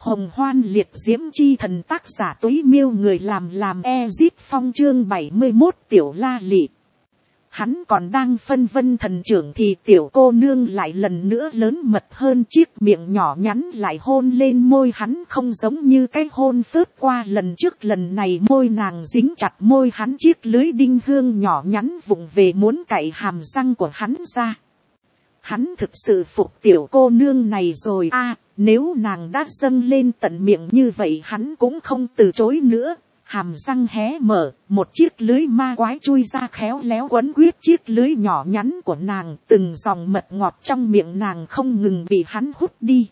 Hồng hoan liệt diễm chi thần, tác giả Túy Miêu, người làm Ezit Phong, chương 71 tiểu la lị. Hắn còn đang phân vân thần trưởng thì tiểu cô nương lại lần nữa lớn mật hơn, chiếc miệng nhỏ nhắn lại hôn lên môi hắn, không giống như cái hôn phớt qua lần trước. Lần này môi nàng dính chặt môi hắn, chiếc lưới đinh hương nhỏ nhắn vụng về muốn cạy hàm răng của hắn ra. Hắn thực sự phục tiểu cô nương này rồi a, nếu nàng đã dâng lên tận miệng như vậy hắn cũng không từ chối nữa. Hàm răng hé mở, một chiếc lưới ma quái chui ra khéo léo quấn quýt chiếc lưới nhỏ nhắn của nàng, từng dòng mật ngọt trong miệng nàng không ngừng bị hắn hút đi.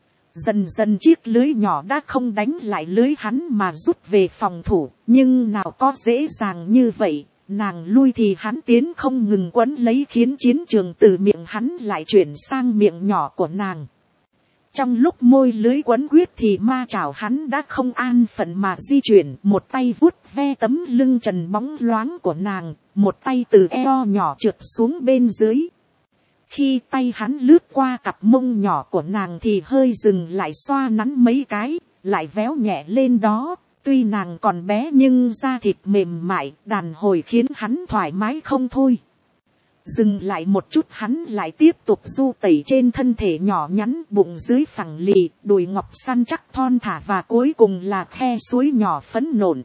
Dần dần chiếc lưới nhỏ đã không đánh lại lưới hắn mà rút về phòng thủ, nhưng nào có dễ dàng như vậy, nàng lui thì hắn tiến không ngừng quấn lấy, khiến chiến trường từ miệng hắn lại chuyển sang miệng nhỏ của nàng. Trong lúc môi lưới quấn quyết thì ma chảo hắn đã không an phận mà di chuyển, một tay vuốt ve tấm lưng trần bóng loáng của nàng, một tay từ eo nhỏ trượt xuống bên dưới. Khi tay hắn lướt qua cặp mông nhỏ của nàng thì hơi dừng lại, xoa nắn mấy cái, lại véo nhẹ lên đó. Tuy nàng còn bé nhưng da thịt mềm mại, đàn hồi khiến hắn thoải mái không thôi. Dừng lại một chút hắn lại tiếp tục du tẩy trên thân thể nhỏ nhắn, bụng dưới phẳng lì, đùi ngọc săn chắc thon thả, và cuối cùng là khe suối nhỏ phấn nộn.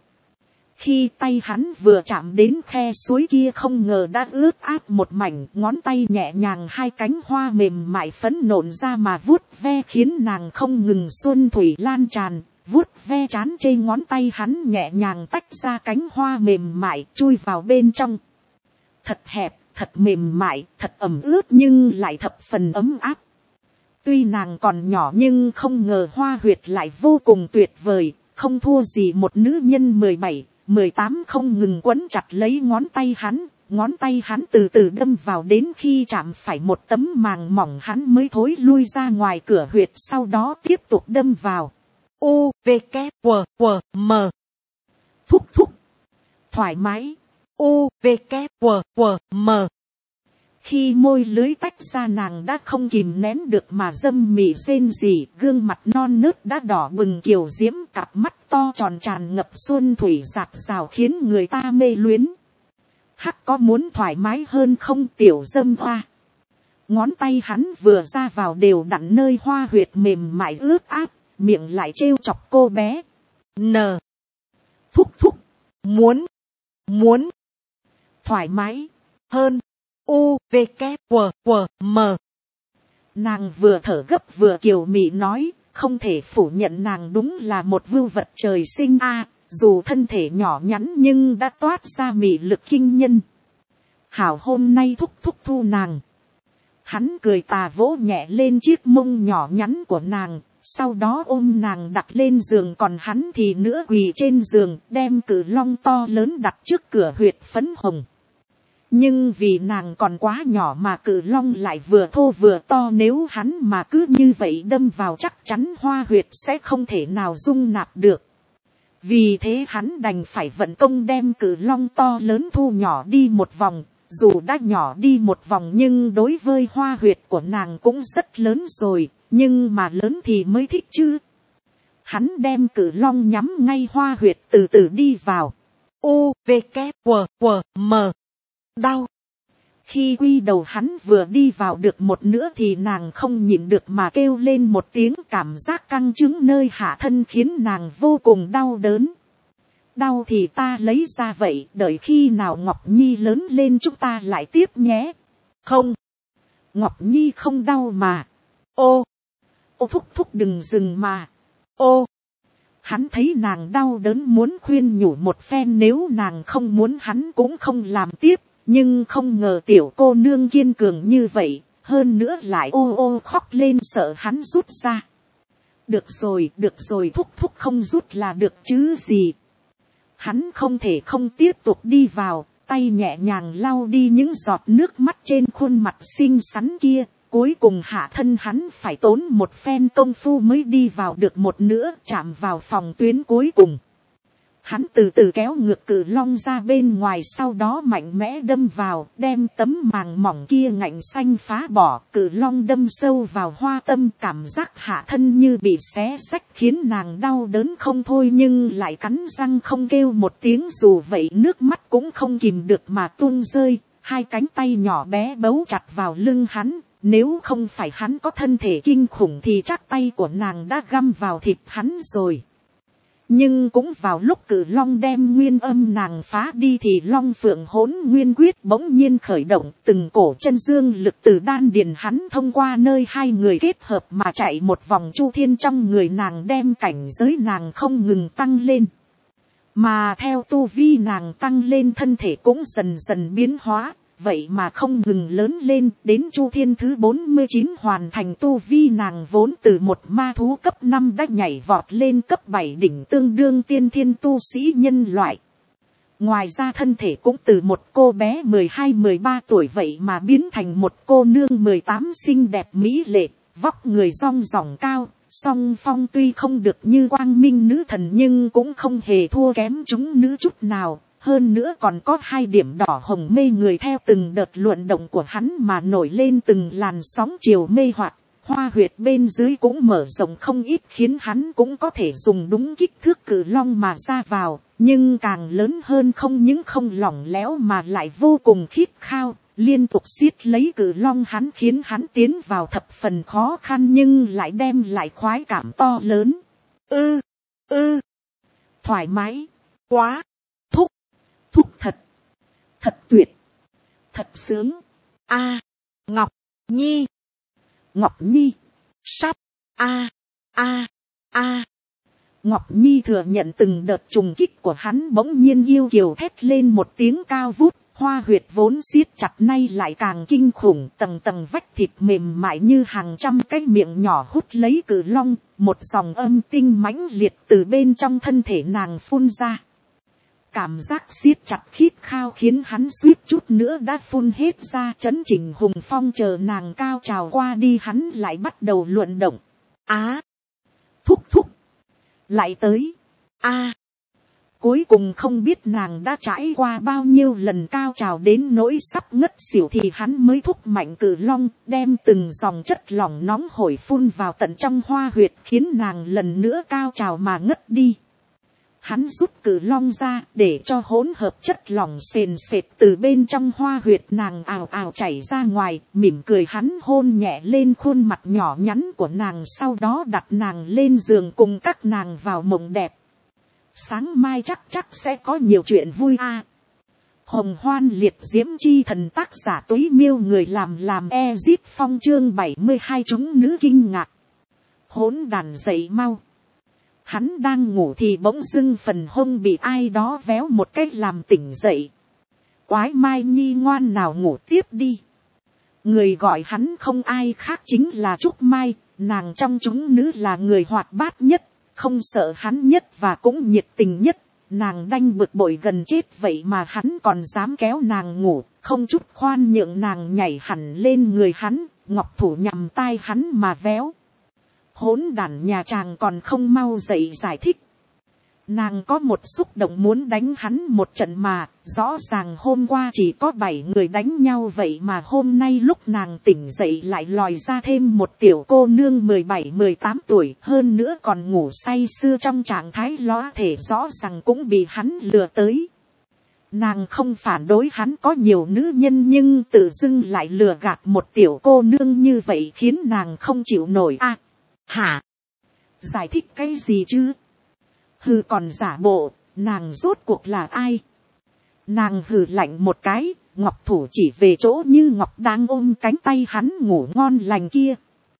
Khi tay hắn vừa chạm đến khe suối kia không ngờ đã ướt át một mảnh, ngón tay nhẹ nhàng hai cánh hoa mềm mại phấn nộn ra mà vuốt ve, khiến nàng không ngừng xuân thủy lan tràn. Vuốt ve trán trên ngón tay hắn nhẹ nhàng tách ra cánh hoa mềm mại chui vào bên trong. Thật hẹp, thật mềm mại, thật ẩm ướt nhưng lại thập phần ấm áp. Tuy nàng còn nhỏ nhưng không ngờ hoa huyệt lại vô cùng tuyệt vời, không thua gì một nữ nhân 17, 18 không ngừng quấn chặt lấy ngón tay hắn từ từ đâm vào, đến khi chạm phải một tấm màng mỏng hắn mới thối lui ra ngoài cửa huyệt, sau đó tiếp tục đâm vào. U, V, K, W, W, M. Thúc thúc. Thoải mái. U, V, K, W, W, M. Khi môi lưới tách ra nàng đã không kìm nén được mà dâm mị rên rỉ, gương mặt non nớt đã đỏ bừng kiều diễm, cặp mắt to tròn tràn ngập xuân thủy dạt dào khiến người ta mê luyến. Hắc có muốn thoải mái hơn không tiểu dâm hoa? Ngón tay hắn vừa ra vào đều đặn nơi hoa huyệt mềm mại ướt át, miệng lại trêu chọc cô bé. N. Thúc thúc. Muốn. Thoải mái. Hơn. U, V, K, W, W, M. Nàng vừa thở gấp vừa kiều mị nói, không thể phủ nhận nàng đúng là một vưu vật trời sinh a, dù thân thể nhỏ nhắn nhưng đã toát ra mị lực kinh nhân. Hảo, hôm nay thúc thúc thu nàng. Hắn cười tà vỗ nhẹ lên chiếc mông nhỏ nhắn của nàng, sau đó ôm nàng đặt lên giường, còn hắn thì nữa quỳ trên giường, đem cự long to lớn đặt trước cửa huyệt phấn hồng. Nhưng vì nàng còn quá nhỏ mà cự long lại vừa thô vừa to, nếu hắn mà cứ như vậy đâm vào chắc chắn hoa huyệt sẽ không thể nào dung nạp được. Vì thế hắn đành phải vận công đem cự long to lớn thu nhỏ đi một vòng. Dù đã nhỏ đi một vòng nhưng đối với hoa huyệt của nàng cũng rất lớn rồi, nhưng mà lớn thì mới thích chứ. Hắn đem cự long nhắm ngay hoa huyệt từ từ đi vào. U, V, K, W, W, M. Đau. Khi quy đầu hắn vừa đi vào được một nửa thì nàng không nhịn được mà kêu lên một tiếng, cảm giác căng cứng nơi hạ thân khiến nàng vô cùng đau đớn. Đau thì ta lấy ra vậy, đợi khi nào Ngọc Nhi lớn lên chúng ta lại tiếp nhé. Không. Ngọc Nhi không đau mà. Ô. Ô thúc thúc đừng dừng mà. Ô. Hắn thấy nàng đau đớn muốn khuyên nhủ một phen, nếu nàng không muốn hắn cũng không làm tiếp. Nhưng không ngờ tiểu cô nương kiên cường như vậy, hơn nữa lại ô ô khóc lên sợ hắn rút ra. Được rồi thúc thúc không rút là được chứ gì. Hắn không thể không tiếp tục đi vào, tay nhẹ nhàng lau đi những giọt nước mắt trên khuôn mặt xinh xắn kia. Cuối cùng hạ thân hắn phải tốn một phen công phu mới đi vào được một nửa, chạm vào phòng tuyến cuối cùng. Hắn từ từ kéo ngược cự long ra bên ngoài, sau đó mạnh mẽ đâm vào, đem tấm màng mỏng kia ngạnh xanh phá bỏ. Cự long đâm sâu vào hoa tâm, cảm giác hạ thân như bị xé xách khiến nàng đau đớn không thôi, nhưng lại cắn răng không kêu một tiếng, dù vậy nước mắt cũng không kìm được mà tuôn rơi. Hai cánh tay nhỏ bé bấu chặt vào lưng hắn, nếu không phải hắn có thân thể kinh khủng thì chắc tay của nàng đã găm vào thịt hắn rồi. Nhưng cũng vào lúc cự long đem nguyên âm nàng phá đi thì long phượng hỗn nguyên quyết bỗng nhiên khởi động, từng cổ chân dương lực từ đan điền hắn thông qua nơi hai người kết hợp mà chạy một vòng chu thiên trong người nàng, đem cảnh giới nàng không ngừng tăng lên. Mà theo tu vi nàng tăng lên, thân thể cũng dần dần biến hóa, vậy mà không ngừng lớn lên, đến chu thiên thứ 49 hoàn thành, tu vi nàng vốn từ một ma thú cấp 5 đã nhảy vọt lên cấp 7 đỉnh, tương đương tiên thiên tu sĩ nhân loại. Ngoài ra thân thể cũng từ một cô bé 12-13 tuổi vậy mà biến thành một cô nương 18 xinh đẹp mỹ lệ, vóc người rong ròng cao. Song phong tuy không được như quang minh nữ thần nhưng cũng không hề thua kém chúng nữ chút nào. Hơn nữa còn có hai điểm đỏ hồng mê người, theo từng đợt luận động của hắn mà nổi lên từng làn sóng chiều mê hoặc. Hoa huyệt bên dưới cũng mở rộng không ít, khiến hắn cũng có thể dùng đúng kích thước cự long mà ra vào. Nhưng càng lớn hơn không những không lỏng lẽo mà lại vô cùng khít khao. Liên tục siết lấy cự long hắn, khiến hắn tiến vào thập phần khó khăn nhưng lại đem lại khoái cảm to lớn. Thoải mái, quá, thúc thật tuyệt, thật sướng. Ngọc Nhi, sắp, Ngọc Nhi thừa nhận từng đợt trùng kích của hắn, bỗng nhiên yêu kiều thét lên một tiếng cao vút. Hoa huyệt vốn siết chặt nay lại càng kinh khủng, tầng tầng vách thịt mềm mại như hàng trăm cái miệng nhỏ hút lấy cự long, một dòng âm tinh mãnh liệt từ bên trong thân thể nàng phun ra. Cảm giác siết chặt khít khao khiến hắn suýt chút nữa đã phun hết ra. Chấn Chỉnh Hùng Phong chờ nàng cao trào qua đi, hắn lại bắt đầu luận động. Thúc lại tới. Cuối cùng không biết nàng đã trải qua bao nhiêu lần cao trào đến nỗi sắp ngất xỉu thì hắn mới thúc mạnh cự long, đem từng dòng chất lỏng nóng hổi phun vào tận trong hoa huyệt, khiến nàng lần nữa cao trào mà ngất đi. Hắn rút cự long ra để cho hỗn hợp chất lỏng sền sệt từ bên trong hoa huyệt nàng ào ào chảy ra ngoài, mỉm cười hắn hôn nhẹ lên khuôn mặt nhỏ nhắn của nàng, sau đó đặt nàng lên giường cùng các nàng vào mộng đẹp. Sáng mai chắc sẽ có nhiều chuyện vui Hồng Hoan Liệt Diễm Chi Thần, tác giả Túy Miêu, người làm Ezit Phong, chương 72. Chúng nữ kinh ngạc. Hỗn đàn dậy mau. Hắn đang ngủ thì bỗng dưng phần hông bị ai đó véo một cách làm tỉnh dậy. Quái Mai Nhi ngoan nào ngủ tiếp đi. Người gọi hắn không ai khác chính là Trúc Mai, nàng trong chúng nữ là người hoạt bát nhất, không sợ hắn nhất và cũng nhiệt tình nhất. Nàng đanh bực bội gần chết vậy mà hắn còn dám kéo nàng ngủ, không chút khoan nhượng nàng nhảy hẳn lên người hắn, ngọc thủ nhằm tai hắn mà véo. Hỗn đản nhà chàng còn không mau dậy giải thích. Nàng có một xúc động muốn đánh hắn một trận mà, rõ ràng hôm qua chỉ có 7 người đánh nhau vậy mà hôm nay lúc nàng tỉnh dậy lại lòi ra thêm một tiểu cô nương 17-18 tuổi, hơn nữa còn ngủ say sưa trong trạng thái lóa thể, rõ ràng cũng bị hắn lừa tới. Nàng không phản đối hắn có nhiều nữ nhân nhưng tự dưng lại lừa gạt một tiểu cô nương như vậy khiến nàng không chịu nổi. Hả? Giải thích cái gì chứ? Hừ, còn giả bộ, nàng rốt cuộc là ai? Nàng hừ lạnh một cái, ngọc thủ chỉ về chỗ Như Ngọc đang ôm cánh tay hắn ngủ ngon lành kia.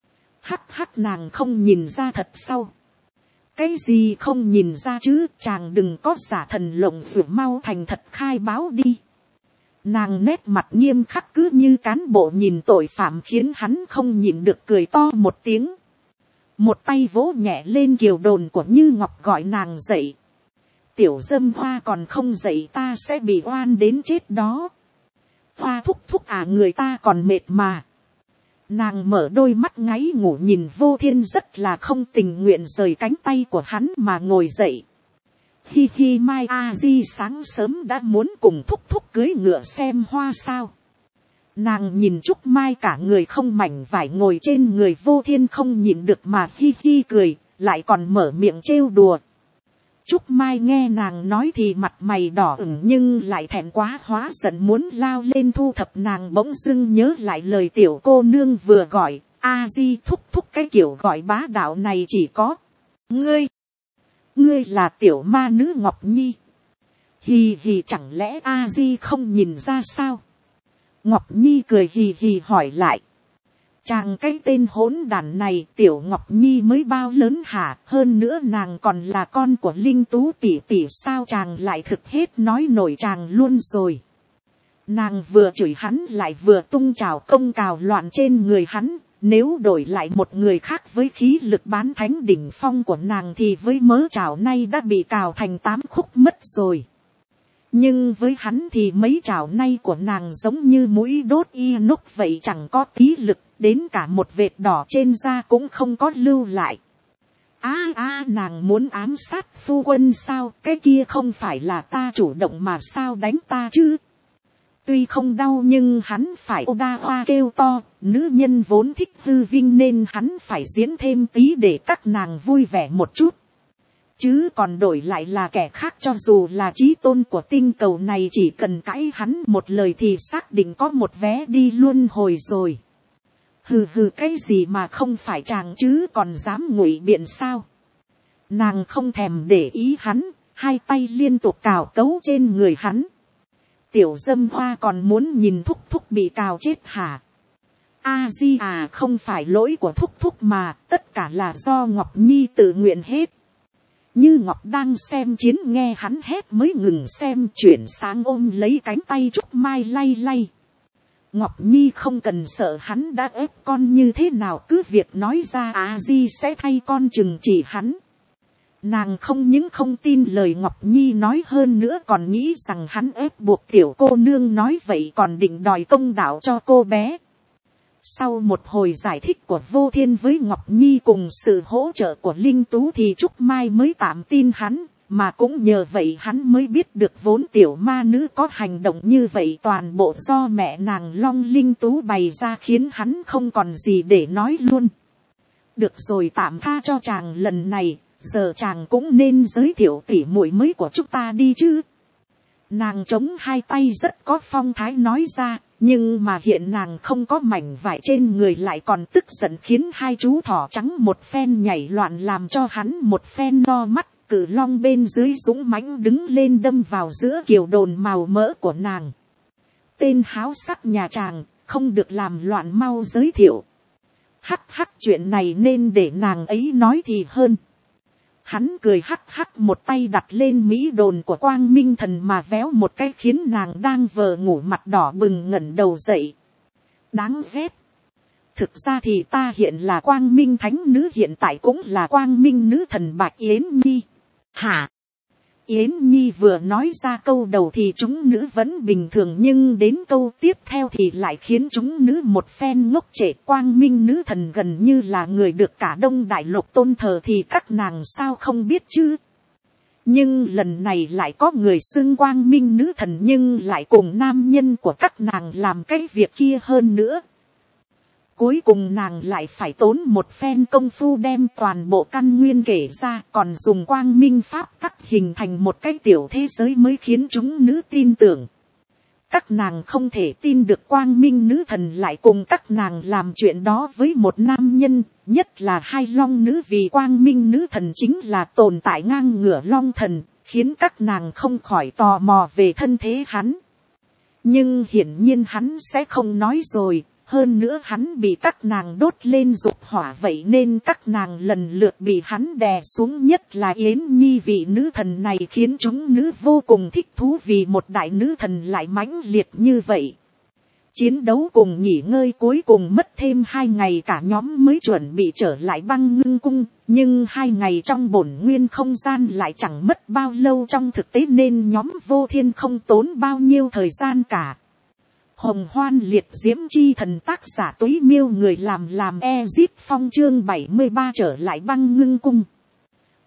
Hắc nàng không nhìn ra thật sao? Cái gì không nhìn ra chứ, chàng đừng có giả thần lộng phượng, mau thành thật khai báo đi. Nàng nét mặt nghiêm khắc cứ như cán bộ nhìn tội phạm khiến hắn không nhịn được cười to một tiếng. Một tay vỗ nhẹ lên kiều đồn của Như Ngọc gọi nàng dậy. Tiểu dâm hoa còn không dậy ta sẽ bị oan đến chết đó. Hoa thúc người ta còn mệt mà. Nàng mở đôi mắt ngáy ngủ nhìn Vô Thiên rất là không tình nguyện rời cánh tay của hắn mà ngồi dậy. Hi hi, Mai A Di sáng sớm đã muốn cùng thúc thúc cưới ngựa xem hoa sao. Nàng nhìn Trúc Mai cả người không mảnh vải ngồi trên người Vô Thiên không nhịn được mà hi hi cười, lại còn mở miệng trêu đùa. Trúc Mai nghe nàng nói thì mặt mày đỏ ửng nhưng lại thẹn quá hóa giận muốn lao lên thu thập, nàng bỗng dưng nhớ lại lời tiểu cô nương vừa gọi, A Di thúc thúc, cái kiểu gọi bá đạo này chỉ có ngươi là tiểu ma nữ Ngọc Nhi. Hì hì, chẳng lẽ A Di không nhìn ra sao? Ngọc Nhi cười hì hì hỏi lại. Chàng cái tên hỗn đản này, tiểu Ngọc Nhi mới bao lớn hả? Hơn nữa nàng còn là con của Linh Tú tỷ tỷ, sao chàng lại thực hết nói nổi chàng luôn rồi. Nàng vừa chửi hắn lại vừa tung trào công cào loạn trên người hắn. Nếu đổi lại một người khác với khí lực bán thánh đỉnh phong của nàng thì với mớ trào nay đã bị cào thành 8 khúc mất rồi. Nhưng với hắn thì mấy trào nay của nàng giống như mũi đốt inox vậy, chẳng có tí lực, đến cả một vệt đỏ trên da cũng không có lưu lại. Nàng muốn ám sát phu quân sao? Cái kia không phải là ta chủ động mà sao đánh ta chứ? Tuy không đau nhưng hắn phải ô đa hoa kêu to, nữ nhân vốn thích hư vinh nên hắn phải diễn thêm tí để các nàng vui vẻ một chút. Chứ còn đổi lại là kẻ khác, cho dù là chí tôn của tinh cầu này, chỉ cần cãi hắn một lời thì xác định có một vé đi luân hồi rồi. Hừ hừ, cái gì mà không phải chàng chứ còn dám ngụy biện sao? Nàng không thèm để ý hắn, hai tay liên tục cào cấu trên người hắn. Tiểu dâm hoa còn muốn nhìn thúc thúc bị cào chết hả? A Di à, không phải lỗi của thúc thúc mà, tất cả là do Ngọc Nhi tự nguyện hết. Như Ngọc đang xem chiến nghe hắn hét mới ngừng xem, chuyển sang ôm lấy cánh tay Trúc Mai lay lay. Ngọc Nhi không cần sợ hắn đã ép con như thế nào, cứ việc nói ra A Di sẽ thay con trừng trị hắn. Nàng không những không tin lời Ngọc Nhi nói, hơn nữa còn nghĩ rằng hắn ép buộc tiểu cô nương nói vậy còn định đòi công đạo cho cô bé. Sau một hồi giải thích của Vô Thiên với Ngọc Nhi cùng sự hỗ trợ của Linh Tú thì Trúc Mai mới tạm tin hắn, mà cũng nhờ vậy hắn mới biết được vốn tiểu ma nữ có hành động như vậy toàn bộ do mẹ nàng Long Linh Tú bày ra, khiến hắn không còn gì để nói luôn. Được rồi, tạm tha cho chàng lần này, giờ chàng cũng nên giới thiệu tỉ muội mới của chúng ta đi chứ. Nàng chống hai tay rất có phong thái nói ra, nhưng mà hiện nàng không có mảnh vải trên người lại còn tức giận, khiến hai chú thỏ trắng một phen nhảy loạn làm cho hắn một phen lo mắt. Cử long bên dưới dũng mãnh đứng lên đâm vào giữa kiều đồn màu mỡ của nàng. Tên háo sắc nhà chàng, không được làm loạn, mau giới thiệu. Hắc hắc, chuyện này nên để nàng ấy nói thì hơn. Hắn cười hắc hắc, một tay đặt lên mỹ đồn của Quang Minh Thần mà véo một cái, khiến nàng đang vờ ngủ mặt đỏ bừng ngẩng đầu dậy. Đáng ghét. Thực ra thì ta hiện là Quang Minh Thánh Nữ, hiện tại cũng là Quang Minh Nữ Thần Bạch Yến Nhi. Hả? Yến Nhi vừa nói ra câu đầu thì chúng nữ vẫn bình thường, nhưng đến câu tiếp theo thì lại khiến chúng nữ một phen ngốc trệ. Quang Minh Nữ Thần gần như là người được cả Đông Đại Lục tôn thờ thì các nàng sao không biết chứ. Nhưng lần này lại có người xưng Quang Minh Nữ Thần nhưng lại cùng nam nhân của các nàng làm cái việc kia hơn nữa. Cuối cùng nàng lại phải tốn một phen công phu đem toàn bộ căn nguyên kể ra, còn dùng quang minh pháp tắc hình thành một cái tiểu thế giới mới khiến chúng nữ tin tưởng. Các nàng không thể tin được Quang Minh Nữ Thần lại cùng các nàng làm chuyện đó với một nam nhân, nhất là hai long nữ, vì Quang Minh Nữ Thần chính là tồn tại ngang ngửa long thần, khiến các nàng không khỏi tò mò về thân thế hắn. Nhưng hiển nhiên hắn sẽ không nói rồi. Hơn nữa hắn bị các nàng đốt lên dục hỏa, vậy nên các nàng lần lượt bị hắn đè xuống, nhất là Yến Nhi vị nữ thần này khiến chúng nữ vô cùng thích thú vì một đại nữ thần lại mãnh liệt như vậy. Chiến đấu cùng nghỉ ngơi cuối cùng mất thêm 2 ngày cả nhóm mới chuẩn bị trở lại Băng Ngưng Cung, nhưng 2 ngày trong bổn nguyên không gian lại chẳng mất bao lâu trong thực tế nên nhóm Vô Thiên không tốn bao nhiêu thời gian cả. Hồng Hoan Liệt Diễm Chi Thần, tác giả Túy Miêu, người làm Ezip Phong, chương 73 trở lại Băng Ngưng Cung.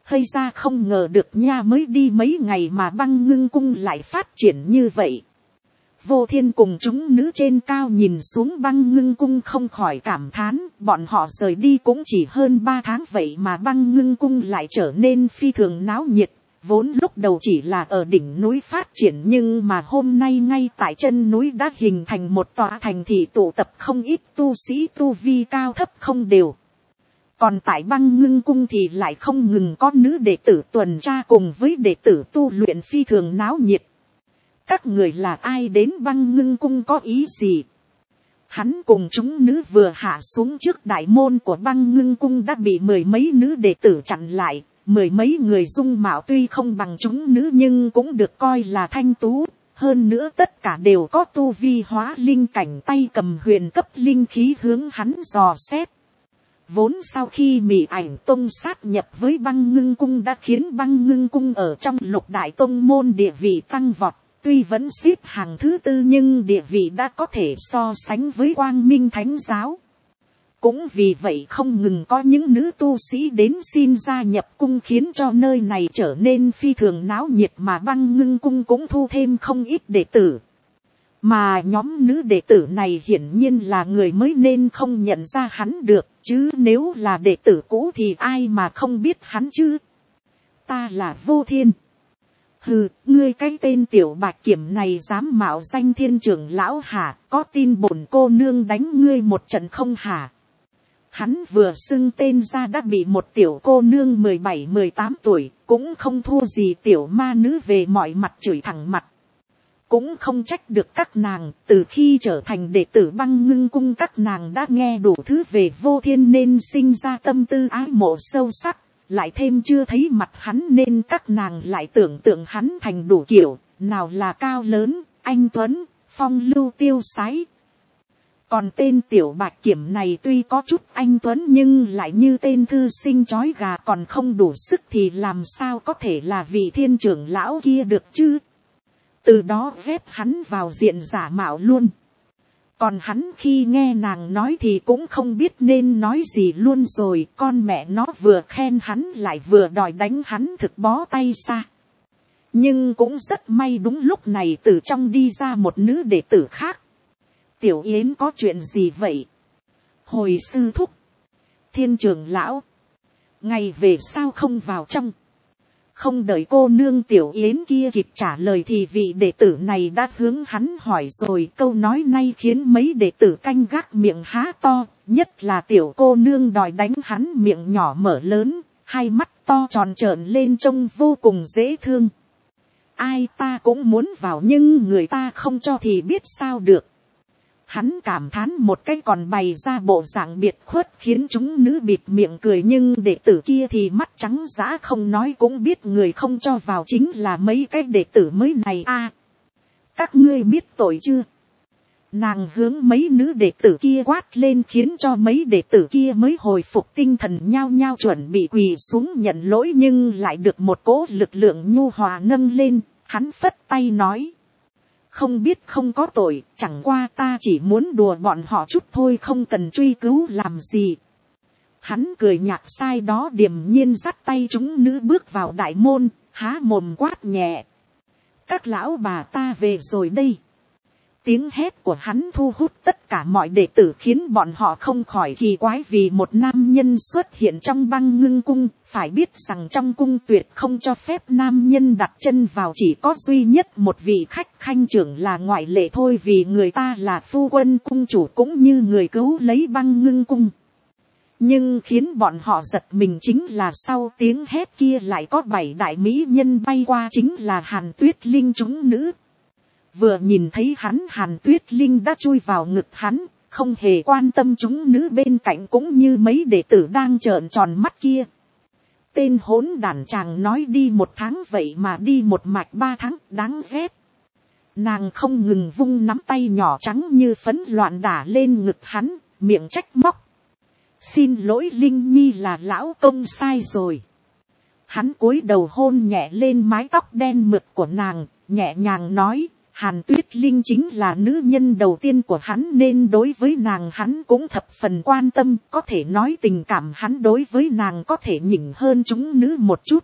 Hơi ra không ngờ được nha, mới đi mấy ngày mà băng ngưng cung lại phát triển như vậy. Vô Thiên cùng chúng nữ trên cao nhìn xuống băng ngưng cung không khỏi cảm thán, bọn họ rời đi cũng chỉ hơn 3 tháng vậy mà băng ngưng cung lại trở nên phi thường náo nhiệt. Vốn lúc đầu chỉ là ở đỉnh núi phát triển, nhưng mà hôm nay ngay tại chân núi đã hình thành một tòa thành thị tụ tập không ít tu sĩ tu vi cao thấp không đều. Còn tại băng ngưng cung thì lại không ngừng có nữ đệ tử tuần tra cùng với đệ tử tu luyện phi thường náo nhiệt. Các người là ai đến băng ngưng cung có ý gì? Hắn cùng chúng nữ vừa hạ xuống trước đại môn của băng ngưng cung đã bị 10 mấy nữ đệ tử chặn lại. 10 mấy người dung mạo tuy không bằng chúng nữ nhưng cũng được coi là thanh tú. Hơn nữa tất cả đều có tu vi hóa linh cảnh, tay cầm huyền cấp linh khí hướng hắn dò xét. Vốn sau khi Mị Ảnh Tông sát nhập với băng ngưng cung đã khiến băng ngưng cung ở trong lục đại tông môn địa vị tăng vọt. Tuy vẫn xếp hàng thứ 4 nhưng địa vị đã có thể so sánh với Quang Minh Thánh Giáo. Cũng vì vậy không ngừng có những nữ tu sĩ đến xin gia nhập cung, khiến cho nơi này trở nên phi thường náo nhiệt, mà băng ngưng cung cũng thu thêm không ít đệ tử. Mà nhóm nữ đệ tử này hiển nhiên là người mới nên không nhận ra hắn được, chứ nếu là đệ tử cũ thì ai mà không biết hắn chứ. Ta là Vô Thiên. Hừ, ngươi cái tên tiểu bạch kiểm này dám mạo danh Thiên trưởng lão hả? Có tin bổn cô nương đánh ngươi một trận không hả? Hắn vừa xưng tên ra đã bị một tiểu cô nương 17-18 tuổi, cũng không thua gì tiểu ma nữ về mọi mặt chửi thẳng mặt. Cũng không trách được các nàng, từ khi trở thành đệ tử băng ngưng cung các nàng đã nghe đủ thứ về Vô Thiên nên sinh ra tâm tư ái mộ sâu sắc. Lại thêm chưa thấy mặt hắn nên các nàng lại tưởng tượng hắn thành đủ kiểu, nào là cao lớn, anh tuấn, phong lưu tiêu sái. Còn tên tiểu bạch kiểm này tuy có chút anh tuấn nhưng lại như tên thư sinh chói gà, còn không đủ sức thì làm sao có thể là vị Thiên trưởng lão kia được chứ. Từ đó phép hắn vào diện giả mạo luôn. Còn hắn khi nghe nàng nói thì cũng không biết nên nói gì luôn rồi, con mẹ nó vừa khen hắn lại vừa đòi đánh hắn, thực bó tay xa. Nhưng cũng rất may đúng lúc này từ trong đi ra một nữ đệ tử khác. Tiểu Yến có chuyện gì vậy? Hồi sư thúc. Thiên trưởng lão. Ngày về sao không vào trong? Không đợi cô nương Tiểu Yến kia kịp trả lời thì vị đệ tử này đã hướng hắn hỏi rồi. Câu nói này khiến mấy đệ tử canh gác miệng há to, nhất là tiểu cô nương đòi đánh hắn miệng nhỏ mở lớn, hai mắt to tròn trợn lên trông vô cùng dễ thương. Ai ta cũng muốn vào nhưng người ta không cho thì biết sao được. Hắn cảm thán một cái còn bày ra bộ dạng biệt khuất khiến chúng nữ bịt miệng cười, nhưng đệ tử kia thì mắt trắng dã không nói cũng biết người không cho vào chính là mấy cái đệ tử mới này a. Các ngươi biết tội chưa? Nàng hướng mấy nữ đệ tử kia quát lên khiến cho mấy đệ tử kia mới hồi phục tinh thần, nhao nhao chuẩn bị quỳ xuống nhận lỗi, nhưng lại được một cỗ lực lượng nhu hòa nâng lên. Hắn phất tay nói. Không biết không có tội, chẳng qua ta chỉ muốn đùa bọn họ chút thôi, không cần truy cứu làm gì. Hắn cười nhạt sai đó điềm nhiên dắt tay chúng nữ bước vào đại môn, há mồm quát nhẹ. Các lão bà ta về rồi đây. Tiếng hét của hắn thu hút tất cả mọi đệ tử khiến bọn họ không khỏi kỳ quái vì một nam nhân xuất hiện trong băng ngưng cung. Phải biết rằng trong cung tuyệt không cho phép nam nhân đặt chân vào, chỉ có duy nhất một vị khách khanh trưởng là ngoại lệ thôi, vì người ta là phu quân cung chủ cũng như người cứu lấy băng ngưng cung. Nhưng khiến bọn họ giật mình chính là sau tiếng hét kia lại có 7 đại mỹ nhân bay qua, chính là Hàn Tuyết Linh chúng nữ. Vừa nhìn thấy hắn, Hàn Tuyết Linh đã chui vào ngực hắn, không hề quan tâm chúng nữ bên cạnh cũng như mấy đệ tử đang trợn tròn mắt kia. Tên hỗn đản chàng nói đi 1 tháng vậy mà đi một mạch 3 tháng, đáng ghét. Nàng không ngừng vung nắm tay nhỏ trắng như phấn loạn đả lên ngực hắn, miệng trách móc. Xin lỗi Linh Nhi, là lão công sai rồi. Hắn cúi đầu hôn nhẹ lên mái tóc đen mượt của nàng, nhẹ nhàng nói. Hàn Tuyết Linh chính là nữ nhân đầu tiên của hắn nên đối với nàng hắn cũng thập phần quan tâm, có thể nói tình cảm hắn đối với nàng có thể nhỉnh hơn chúng nữ một chút.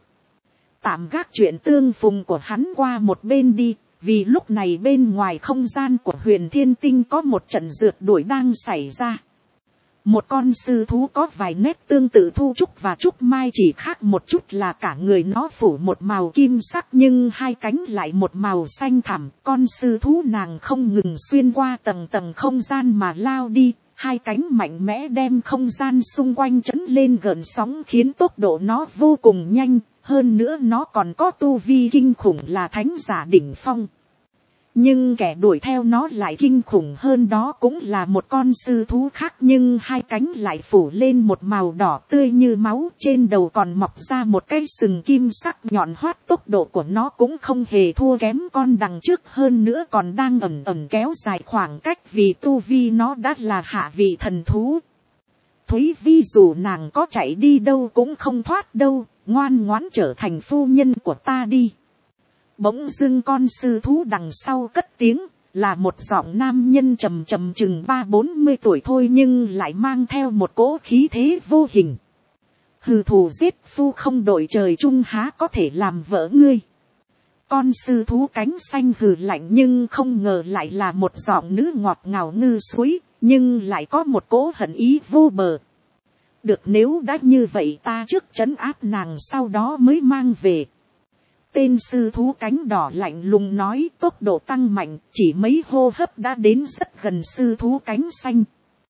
Tạm gác chuyện tương phùng của hắn qua một bên đi, vì lúc này bên ngoài không gian của Huyền Thiên Tinh có một trận rượt đuổi đang xảy ra. Một con sư thú có vài nét tương tự Thu Trúc và Trúc Mai, chỉ khác một chút là cả người nó phủ một màu kim sắc nhưng hai cánh lại một màu xanh thẳm. Con sư thú nàng không ngừng xuyên qua tầng tầng không gian mà lao đi, hai cánh mạnh mẽ đem không gian xung quanh trấn lên gợn sóng khiến tốc độ nó vô cùng nhanh, hơn nữa nó còn có tu vi kinh khủng là thánh giả đỉnh phong. Nhưng kẻ đuổi theo nó lại kinh khủng hơn, đó cũng là một con sư thú khác nhưng hai cánh lại phủ lên một màu đỏ tươi như máu, trên đầu còn mọc ra một cái sừng kim sắc nhọn hoắt, tốc độ của nó cũng không hề thua kém con đằng trước, hơn nữa còn đang ẩn ẩn kéo dài khoảng cách vì tu vi nó đã là hạ vị thần thú. Thúy Vi dù nàng có chạy đi đâu cũng không thoát đâu, ngoan ngoãn trở thành phu nhân của ta đi. Bỗng dưng con sư thú đằng sau cất tiếng, là một giọng nam nhân trầm trầm chừng 30-40 tuổi thôi nhưng lại mang theo một cỗ khí thế vô hình. Hừ, thù giết phu không đội trời chung há có thể làm vợ ngươi. Con sư thú cánh xanh hừ lạnh nhưng không ngờ lại là một giọng nữ ngọt ngào ngư suối, nhưng lại có một cỗ hận ý vô bờ. Được, nếu đã như vậy ta trước trấn áp nàng sau đó mới mang về. Tên sư thú cánh đỏ lạnh lùng nói, tốc độ tăng mạnh, chỉ mấy hô hấp đã đến rất gần sư thú cánh xanh.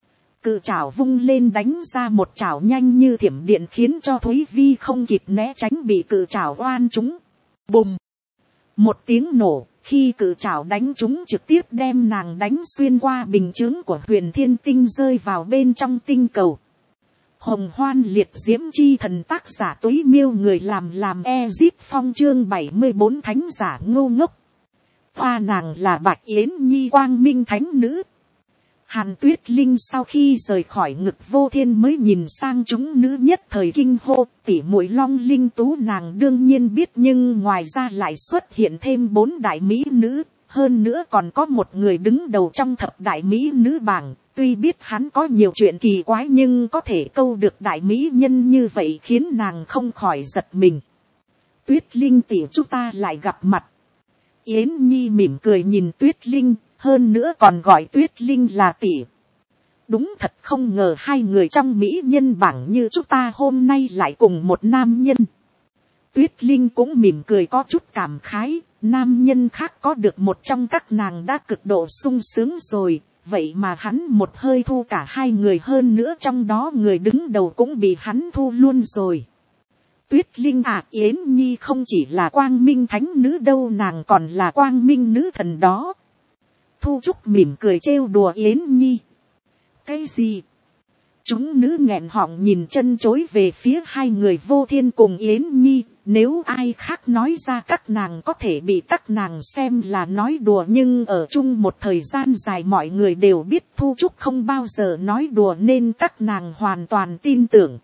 Cự trảo vung lên đánh ra một trảo nhanh như thiểm điện khiến cho Thúy Vi không kịp né tránh bị cự trảo oan trúng. Bùm! Một tiếng nổ, khi cự trảo đánh trúng trực tiếp đem nàng đánh xuyên qua bình chướng của Huyền Thiên Tinh rơi vào bên trong tinh cầu. Hồng Hoan liệt diễm chi thần, tác giả Túy Miêu, người làm Ezip Phong, chương 74 thánh giả ngô ngốc. Hoa nàng là Bạch Yến Nhi, quang minh thánh nữ. Hàn Tuyết Linh sau khi rời khỏi ngực Vô Thiên mới nhìn sang chúng nữ nhất thời kinh hô, tỷ muội Long Linh Tú nàng đương nhiên biết nhưng ngoài ra lại xuất hiện thêm 4 đại mỹ nữ, hơn nữa còn có một người đứng đầu trong thập đại mỹ nữ bảng. Tuy biết hắn có nhiều chuyện kỳ quái nhưng có thể câu được đại mỹ nhân như vậy khiến nàng không khỏi giật mình. Tuyết Linh tỷ, chúng ta lại gặp mặt. Yến Nhi mỉm cười nhìn Tuyết Linh, hơn nữa còn gọi Tuyết Linh là tỷ. Đúng thật không ngờ hai người trong mỹ nhân bảng như chúng ta hôm nay lại cùng một nam nhân. Tuyết Linh cũng mỉm cười có chút cảm khái, nam nhân khác có được một trong các nàng đã cực độ sung sướng rồi. Vậy mà hắn một hơi thu cả hai người, hơn nữa trong đó người đứng đầu cũng bị hắn thu luôn rồi. Tuyết Linh à, Yến Nhi không chỉ là quang minh thánh nữ đâu, nàng còn là quang minh nữ thần đó. Thu Trúc mỉm cười trêu đùa Yến Nhi. Cái gì? Chúng nữ nghẹn họng nhìn chân chối về phía hai người Vô Thiên cùng Yến Nhi. Nếu ai khác nói ra các nàng có thể bị các nàng xem là nói đùa, nhưng ở chung một thời gian dài mọi người đều biết Thu Trúc không bao giờ nói đùa nên các nàng hoàn toàn tin tưởng.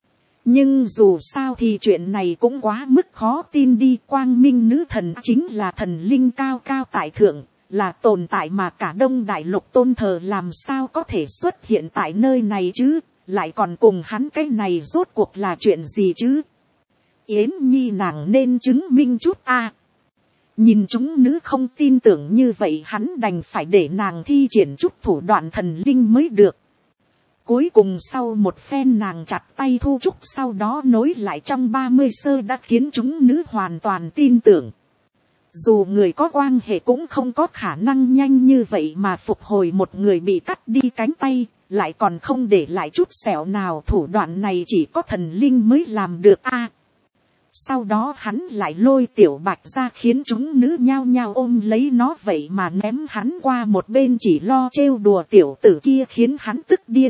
Nhưng dù sao thì chuyện này cũng quá mức khó tin đi, quang minh nữ thần chính là thần linh cao cao tại thượng, là tồn tại mà cả Đông Đại Lục tôn thờ, làm sao có thể xuất hiện tại nơi này chứ, lại còn cùng hắn, cái này rốt cuộc là chuyện gì chứ? Yến Nhi nàng nên chứng minh chút a. Nhìn chúng nữ không tin tưởng như vậy hắn đành phải để nàng thi triển chút thủ đoạn thần linh mới được. Cuối cùng sau một phen nàng chặt tay Thu Trúc sau đó nối lại trong 30 sơ đã khiến chúng nữ hoàn toàn tin tưởng. Dù người có quan hệ cũng không có khả năng nhanh như vậy mà phục hồi một người bị cắt đi cánh tay, lại còn không để lại chút sẹo nào, thủ đoạn này chỉ có thần linh mới làm được a. Sau đó hắn lại lôi Tiểu Bạch ra khiến chúng nữ nhao nhao ôm lấy nó, vậy mà ném hắn qua một bên chỉ lo trêu đùa tiểu tử kia khiến hắn tức điên.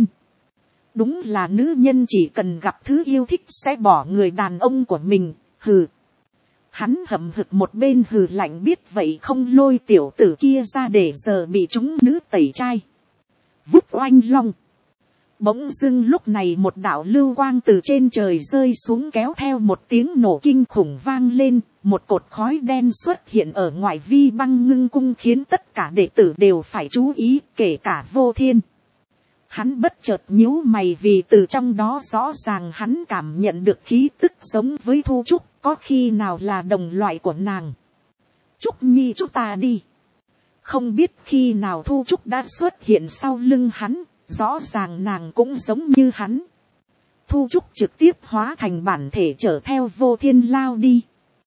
Đúng là nữ nhân chỉ cần gặp thứ yêu thích sẽ bỏ người đàn ông của mình, hừ. Hắn hậm hực một bên hừ lạnh, biết vậy không lôi tiểu tử kia ra để giờ bị chúng nữ tẩy chay. Vút oanh long. Bỗng dưng lúc này một đạo lưu quang từ trên trời rơi xuống, kéo theo một tiếng nổ kinh khủng vang lên, một cột khói đen xuất hiện ở ngoại vi băng ngưng cung, khiến tất cả đệ tử đều phải chú ý, kể cả Vô Thiên. Hắn bất chợt nhíu mày, vì từ trong đó rõ ràng hắn cảm nhận được khí tức giống với Thu Trúc, có khi nào là đồng loại của nàng. Trúc Nhi, chúng ta đi. Không biết khi nào Thu Trúc đã xuất hiện sau lưng hắn, rõ ràng nàng cũng giống như hắn. Thu Trúc trực tiếp hóa thành bản thể chở theo Vô Thiên lao đi.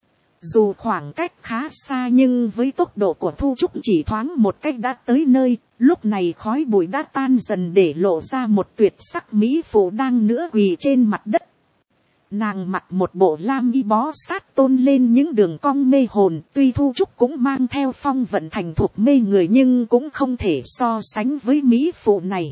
Dù khoảng cách khá xa nhưng với tốc độ của Thu Trúc chỉ thoáng một cách đã tới nơi. Lúc này khói bụi đã tan dần để lộ ra một tuyệt sắc mỹ phụ đang nửa quỳ trên mặt đất. Nàng mặc một bộ lam y bó sát tôn lên những đường cong mê hồn. Tuy Thu Trúc cũng mang theo phong vận thành thục mê người nhưng cũng không thể so sánh với mỹ phụ này.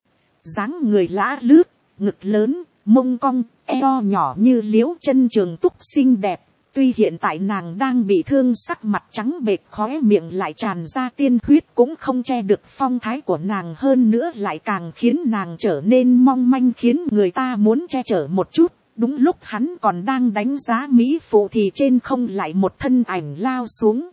Dáng người lã lướt, ngực lớn, mông cong, eo nhỏ như liễu chân trường túc xinh đẹp. Tuy hiện tại nàng đang bị thương, sắc mặt trắng bệch, khóe miệng lại tràn ra tiên huyết, cũng không che được phong thái của nàng, hơn nữa lại càng khiến nàng trở nên mong manh, khiến người ta muốn che chở một chút. Đúng lúc hắn còn đang đánh giá mỹ phụ thì trên không lại một thân ảnh lao xuống.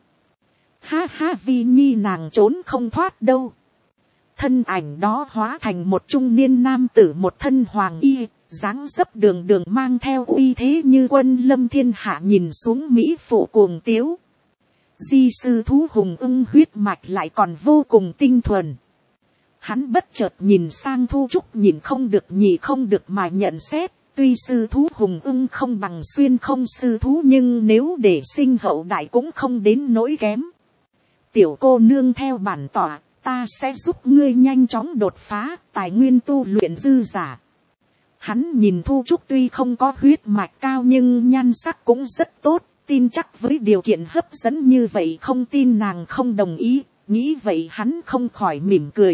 Ha ha, Vi Nhi, nàng trốn không thoát đâu. Thân ảnh đó hóa thành một trung niên nam tử, một thân hoàng y, dáng dấp đường đường mang theo uy thế như quân lâm thiên hạ, nhìn xuống mỹ phụ cuồng tiếu. Di sư thú hùng ưng huyết mạch lại còn vô cùng tinh thuần. Hắn bất chợt nhìn sang Thu Trúc, nhìn không được mà nhận xét. Tuy sư thú hùng ưng không bằng xuyên không sư thú, nhưng nếu để sinh hậu đại cũng không đến nỗi kém. Tiểu cô nương theo bản tọa, ta sẽ giúp ngươi nhanh chóng đột phá, tài nguyên tu luyện dư giả. Hắn nhìn Thu Trúc tuy không có huyết mạch cao nhưng nhan sắc cũng rất tốt, tin chắc với điều kiện hấp dẫn như vậy không tin nàng không đồng ý, nghĩ vậy hắn không khỏi mỉm cười.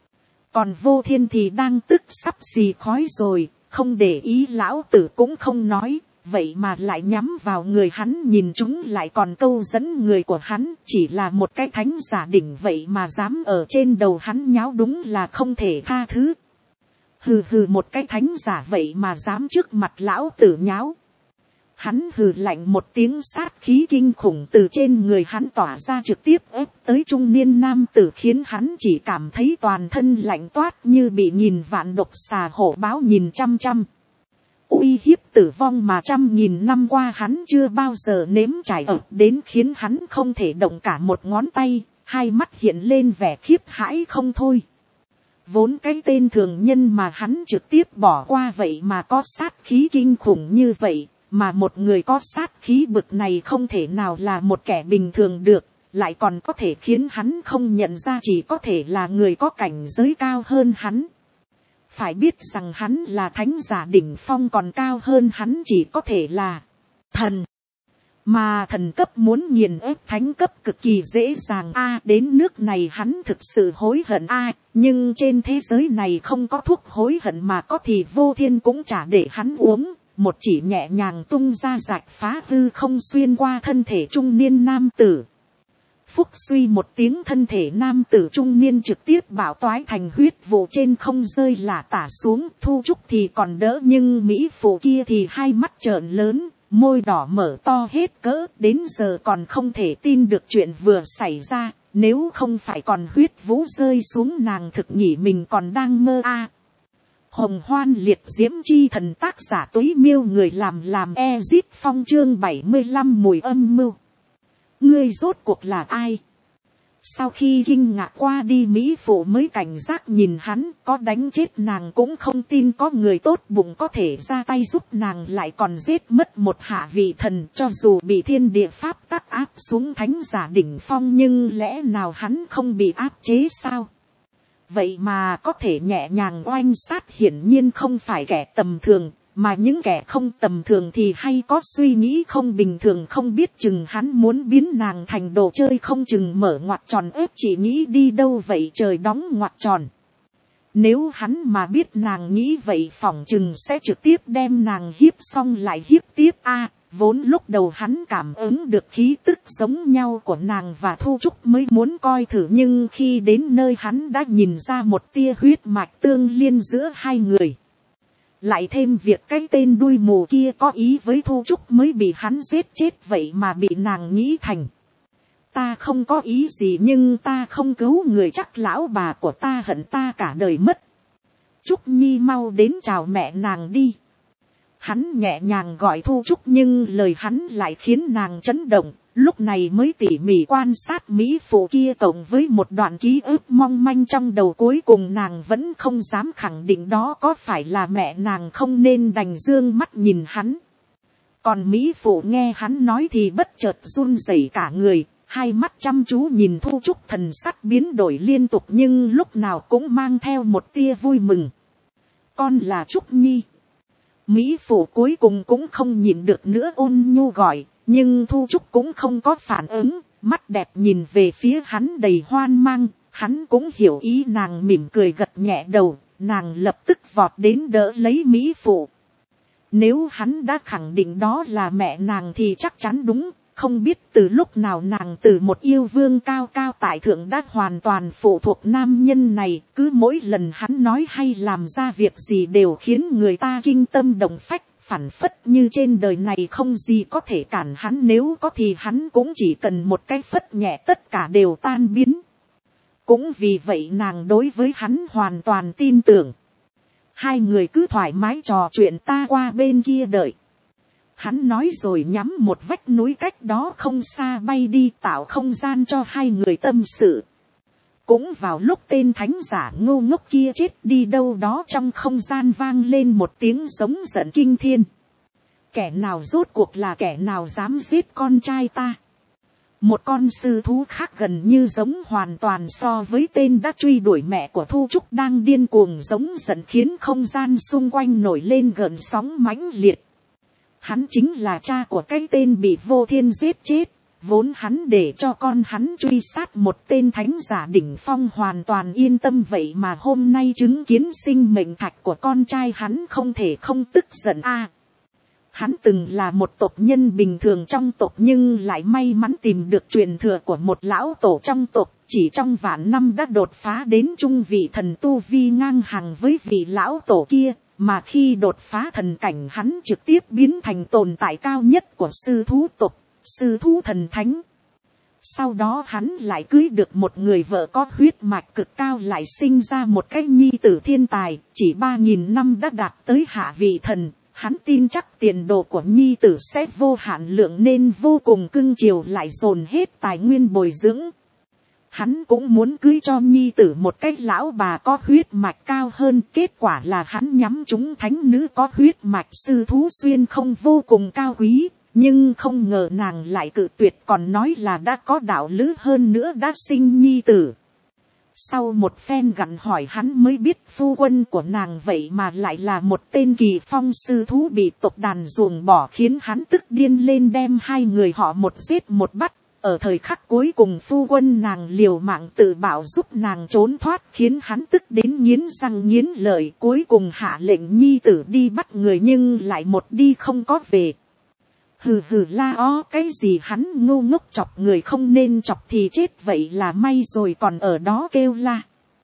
Còn Vô Thiên thì đang tức sắp xì khói rồi, không để ý lão tử cũng không nói, vậy mà lại nhắm vào người hắn, nhìn chúng lại còn câu dẫn người của hắn, chỉ là một cái thánh giả đỉnh vậy mà dám ở trên đầu hắn nháo, đúng là không thể tha thứ. Hừ hừ, một cái thánh giả vậy mà dám trước mặt lão tử nháo. Hắn hừ lạnh một tiếng, sát khí kinh khủng từ trên người hắn tỏa ra, trực tiếp ép tới trung niên nam tử, khiến hắn chỉ cảm thấy toàn thân lạnh toát như bị nghìn vạn độc xà hổ báo nhìn chăm chăm. Uy hiếp tử vong mà 100.000 năm qua hắn chưa bao giờ nếm trải ở, đến khiến hắn không thể động cả một ngón tay, hai mắt hiện lên vẻ khiếp hãi không thôi. Vốn cái tên thường nhân mà hắn trực tiếp bỏ qua vậy mà có sát khí kinh khủng như vậy, mà một người có sát khí bực này không thể nào là một kẻ bình thường được, lại còn có thể khiến hắn không nhận ra, chỉ có thể là người có cảnh giới cao hơn hắn. Phải biết rằng hắn là thánh giả đỉnh phong, còn cao hơn hắn chỉ có thể là thần. Mà thần cấp muốn nghiền ép thánh cấp cực kỳ dễ dàng đến nước này hắn thực sự hối hận nhưng trên thế giới này không có thuốc hối hận, mà có thì Vô Thiên cũng chả để hắn uống, một chỉ nhẹ nhàng tung ra rạch phá hư không xuyên qua thân thể trung niên nam tử. Phúc suy một tiếng, thân thể nam tử trung niên trực tiếp bạo toái thành huyết vụ, trên không rơi lả tả xuống. Thu Trúc thì còn đỡ, nhưng mỹ phụ kia thì hai mắt trợn lớn, môi đỏ mở to hết cỡ, đến giờ còn không thể tin được chuyện vừa xảy ra, nếu không phải còn huyết vũ rơi xuống nàng thực nghĩ mình còn đang mơ Hồng Hoan Liệt Diễm Chi Thần, tác giả Túy Miêu, người làm Ezit Phong, chương 75 mùi âm mưu. Ngươi rốt cuộc là ai? Sau khi kinh ngạc qua đi, mỹ phụ mới cảnh giác nhìn hắn, có đánh chết nàng cũng không tin có người tốt bụng có thể ra tay giúp nàng, lại còn giết mất một hạ vị thần. Cho dù bị thiên địa pháp tắc áp xuống thánh giả đỉnh phong, nhưng lẽ nào hắn không bị áp chế sao? Vậy mà có thể nhẹ nhàng oanh sát, hiển nhiên không phải kẻ tầm thường, mà những kẻ không tầm thường thì hay có suy nghĩ không bình thường, không biết chừng hắn muốn biến nàng thành đồ chơi, không chừng mở ngoặc tròn ép chỉ nghĩ đi đâu vậy trời đóng ngoặc tròn. Nếu hắn mà biết nàng nghĩ vậy, phỏng chừng sẽ trực tiếp đem nàng hiếp xong lại hiếp tiếp vốn lúc lúc đầu hắn cảm ứng được khí tức giống nhau của nàng và Thu Trúc mới muốn coi thử, nhưng khi đến nơi hắn đã nhìn ra một tia huyết mạch tương liên giữa hai người. Lại thêm việc cái tên đuôi mù kia có ý với Thu Trúc mới bị hắn giết chết, vậy mà bị nàng nghĩ thành. Ta không có ý gì nhưng ta không cứu người chắc lão bà của ta hận ta cả đời mất. Trúc Nhi mau đến chào mẹ nàng đi. Hắn nhẹ nhàng gọi Thu Trúc nhưng lời hắn lại khiến nàng chấn động, lúc này mới tỉ mỉ quan sát mỹ phụ kia cộng với một đoạn ký ức mong manh trong đầu, cuối cùng nàng vẫn không dám khẳng định đó có phải là mẹ nàng không nên đành dương mắt nhìn hắn. Còn mỹ phụ nghe hắn nói thì bất chợt run rẩy cả người, hai mắt chăm chú nhìn Thu Trúc, thần sắc biến đổi liên tục nhưng lúc nào cũng mang theo một tia vui mừng. Con là Trúc Nhi. Mỹ phụ cuối cùng cũng không nhịn được nữa ôn nhu gọi, nhưng Thu Trúc cũng không có phản ứng, mắt đẹp nhìn về phía hắn đầy hoan mang, hắn cũng hiểu ý nàng, mỉm cười gật nhẹ đầu, nàng lập tức vọt đến đỡ lấy Mỹ phụ. Nếu hắn đã khẳng định đó là mẹ nàng thì chắc chắn đúng, không biết từ lúc nào nàng từ một yêu vương cao cao tại thượng đã hoàn toàn phụ thuộc nam nhân này, cứ mỗi lần hắn nói hay làm ra việc gì đều khiến người ta kinh tâm động phách, phản phất như trên đời này không gì có thể cản hắn, nếu có thì hắn cũng chỉ cần một cái phất nhẹ tất cả đều tan biến. Cũng vì vậy nàng đối với hắn hoàn toàn tin tưởng. Hai người cứ thoải mái trò chuyện, ta qua bên kia đợi. Hắn nói rồi nhắm một vách núi cách đó không xa bay đi, tạo không gian cho hai người tâm sự. Cũng vào lúc tên thánh giả ngô ngốc kia chết đi, đâu đó trong không gian vang lên một tiếng giống giận kinh thiên. Kẻ nào rốt cuộc là kẻ nào dám giết con trai ta? Một con sư thú khác gần như giống hoàn toàn so với tên đã truy đuổi mẹ của Thu Trúc đang điên cuồng giống giận, khiến không gian xung quanh nổi lên gợn sóng mãnh liệt. Hắn chính là cha của cái tên bị Vô Thiên giết chết, vốn hắn để cho con hắn truy sát một tên thánh giả đỉnh phong hoàn toàn yên tâm, vậy mà hôm nay chứng kiến sinh mệnh thạch của con trai hắn không thể không tức giận a. Hắn từng là một tộc nhân bình thường trong tộc nhưng lại may mắn tìm được truyền thừa của một lão tổ trong tộc, chỉ trong vạn năm đã đột phá đến trung vị thần, tu vi ngang hàng với vị lão tổ kia. Mà khi đột phá thần cảnh, hắn trực tiếp biến thành tồn tại cao nhất của sư thú tộc, sư thú thần thánh. Sau đó hắn lại cưới được một người vợ có huyết mạch cực cao, lại sinh ra một cái nhi tử thiên tài, chỉ 3.000 năm đã đạt tới hạ vị thần. Hắn tin chắc tiền đồ của nhi tử sẽ vô hạn lượng nên vô cùng cưng chiều, lại dồn hết tài nguyên bồi dưỡng. Hắn cũng muốn cưới cho nhi tử một cái lão bà có huyết mạch cao hơn, kết quả là hắn nhắm trúng thánh nữ có huyết mạch sư thú xuyên không vô cùng cao quý, nhưng không ngờ nàng lại cự tuyệt, còn nói là đã có đạo lữ hơn nữa đã sinh nhi tử. Sau một phen gặn hỏi hắn mới biết phu quân của nàng vậy mà lại là một tên kỳ phong sư thú bị tộc đàn ruồng bỏ, khiến hắn tức điên lên, đem hai người họ một giết một bắt. Ở thời khắc cuối cùng phu quân nàng liều mạng tự bảo giúp nàng trốn thoát, khiến hắn tức đến nghiến răng nghiến lợi, cuối cùng hạ lệnh nhi tử đi bắt người nhưng lại một đi không có về. Hừ hừ la ó cái gì, hắn ngu ngốc, chọc người không nên chọc thì chết, vậy là may rồi còn ở đó kêu la.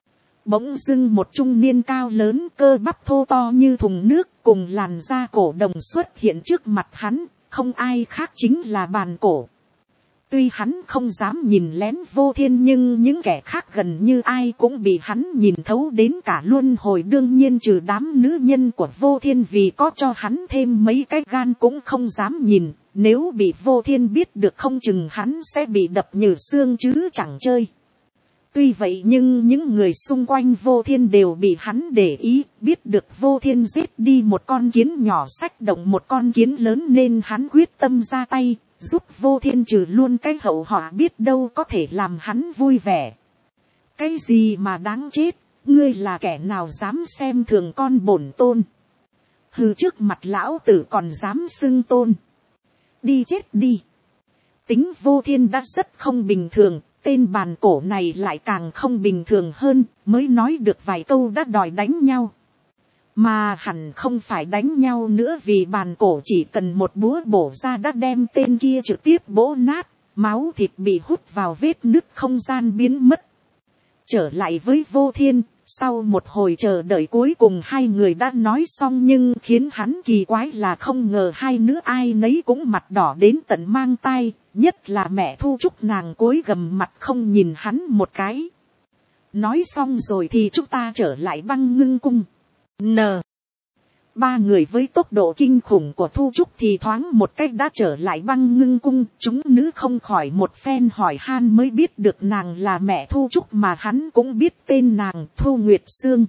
Bỗng dưng một trung niên cao lớn, cơ bắp thô to như thùng nước, cùng làn da cổ đồng xuất hiện trước mặt hắn, không ai khác chính là Bàn Cổ. Tuy hắn không dám nhìn lén Vô Thiên nhưng những kẻ khác gần như ai cũng bị hắn nhìn thấu đến cả luân hồi, đương nhiên trừ đám nữ nhân của Vô Thiên, vì có cho hắn thêm mấy cái gan cũng không dám nhìn, nếu bị Vô Thiên biết được không chừng hắn sẽ bị đập như xương chứ chẳng chơi. Tuy vậy nhưng những người xung quanh Vô Thiên đều bị hắn để ý, biết được Vô Thiên giết đi một con kiến nhỏ, xách động một con kiến lớn nên hắn quyết tâm ra tay, giúp Vô Thiên trừ luôn cái hậu họa, biết đâu có thể làm hắn vui vẻ. Cái gì mà đáng chết, ngươi là kẻ nào dám xem thường con bổn tôn? Hừ, trước mặt lão tử còn dám xưng tôn. Đi chết đi. Tính Vô Thiên đã rất không bình thường, tên Bàn Cổ này lại càng không bình thường hơn, mới nói được vài câu đã đòi đánh nhau. mà hẳn không phải đánh nhau nữa, vì bàn cổ chỉ cần một búa bổ ra đã đem tên kia trực tiếp bổ nát, máu thịt bị hút vào vết nứt không gian biến mất. Trở lại với Vô Thiên, sau một hồi chờ đợi cuối cùng hai người đã nói xong, nhưng khiến hắn kỳ quái là không ngờ hai đứa ai nấy cũng mặt đỏ đến tận mang tai, nhất là mẹ Thu Trúc, nàng cúi gằm mặt không nhìn hắn một cái. Nói xong rồi thì chúng ta trở lại Băng Ngưng Cung. Ba người với tốc độ kinh khủng của Thu Trúc thì thoáng một cách đã trở lại Băng Ngưng Cung. Chúng nữ không khỏi một phen hỏi han mới biết được nàng là mẹ Thu Trúc, mà hắn cũng biết tên nàng, Thu Nguyệt Sương.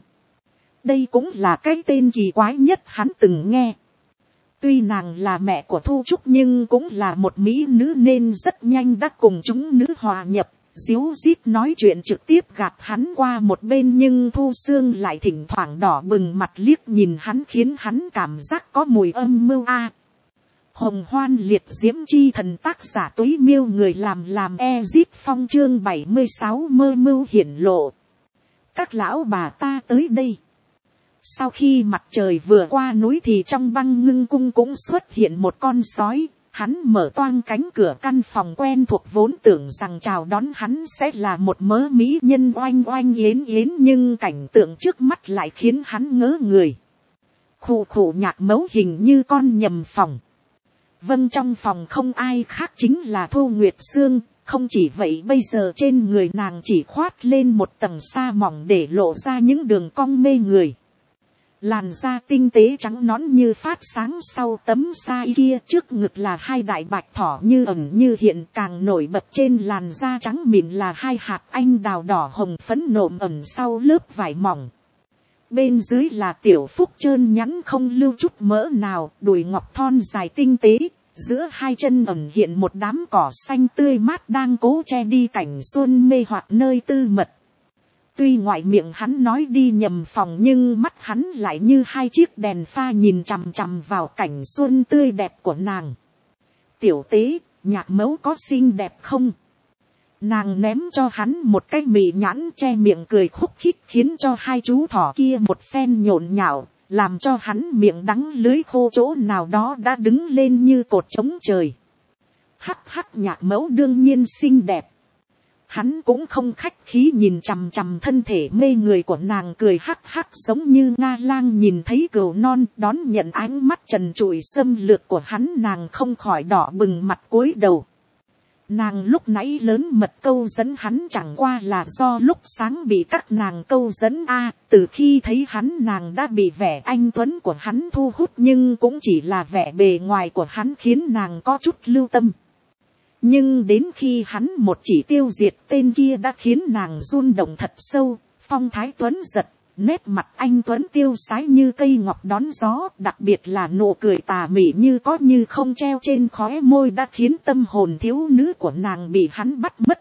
Đây cũng là cái tên kỳ quái nhất hắn từng nghe. Tuy nàng là mẹ của Thu Trúc nhưng cũng là một mỹ nữ nên rất nhanh đã cùng chúng nữ hòa nhập. Díu dít nói chuyện trực tiếp gạt hắn qua một bên, nhưng Thu Sương lại thỉnh thoảng đỏ bừng mặt liếc nhìn hắn, khiến hắn cảm giác có mùi âm mưu a. Hồng Hoan Liệt Diễm Chi Thần, tác giả Túy Miêu, người làm Ezip Phong, chương 76 mơ mưu hiển lộ. Các lão bà ta tới đây. Sau khi mặt trời vừa qua núi thì trong Băng Ngưng Cung cũng xuất hiện một con sói. Hắn mở toang cánh cửa căn phòng quen thuộc, vốn tưởng rằng chào đón hắn sẽ là một mớ mỹ nhân oanh oanh yến yến, nhưng cảnh tượng trước mắt lại khiến hắn ngớ người. Khụ khụ, Nhạc Mẫu hình như con nhầm phòng. Vâng, trong phòng không ai khác chính là Thu Nguyệt Sương. Không chỉ vậy, bây giờ trên người nàng chỉ khoát lên một tầng sa mỏng để lộ ra những đường cong mê người. Làn da tinh tế trắng nõn như phát sáng sau tấm sa kia, trước ngực là hai đại bạch thỏ như ẩn như hiện, càng nổi bật trên làn da trắng mịn là hai hạt anh đào đỏ hồng phấn nộm ẩn sau lớp vải mỏng. Bên dưới là tiểu phúc trơn nhẵn không lưu chút mỡ nào, đùi ngọc thon dài tinh tế, giữa hai chân ẩn hiện một đám cỏ xanh tươi mát đang cố che đi cảnh xuân mê hoặc nơi tư mật. Tuy ngoại miệng hắn nói đi nhầm phòng, nhưng mắt hắn lại như hai chiếc đèn pha nhìn chằm chằm vào cảnh xuân tươi đẹp của nàng. Tiểu Tế, Nhạc Mẫu có xinh đẹp không? Nàng ném cho hắn một cái mị nhãn che miệng cười khúc khích, khiến cho hai chú thỏ kia một phen nhộn nhạo, làm cho hắn miệng đắng lưới khô, chỗ nào đó đã đứng lên như cột trống trời. Hắc hắc, Nhạc Mẫu đương nhiên xinh đẹp. Hắn cũng không khách khí nhìn chằm chằm thân thể mê người của nàng, cười hắc hắc giống như Nga lang nhìn thấy cừu non, đón nhận ánh mắt trần trụi xâm lược của hắn, nàng không khỏi đỏ bừng mặt cúi đầu. Nàng lúc nãy lớn mật câu dẫn hắn chẳng qua là do lúc sáng bị các nàng câu dẫn a. Từ khi thấy hắn nàng đã bị vẻ anh tuấn của hắn thu hút, nhưng cũng chỉ là vẻ bề ngoài của hắn khiến nàng có chút lưu tâm. Nhưng đến khi hắn một chỉ tiêu diệt tên kia đã khiến nàng run động thật sâu. Phong thái tuấn giật, nét mặt anh tuấn tiêu sái như cây ngọc đón gió, đặc biệt là nụ cười tà mị như có như không treo trên khóe môi đã khiến tâm hồn thiếu nữ của nàng bị hắn bắt mất.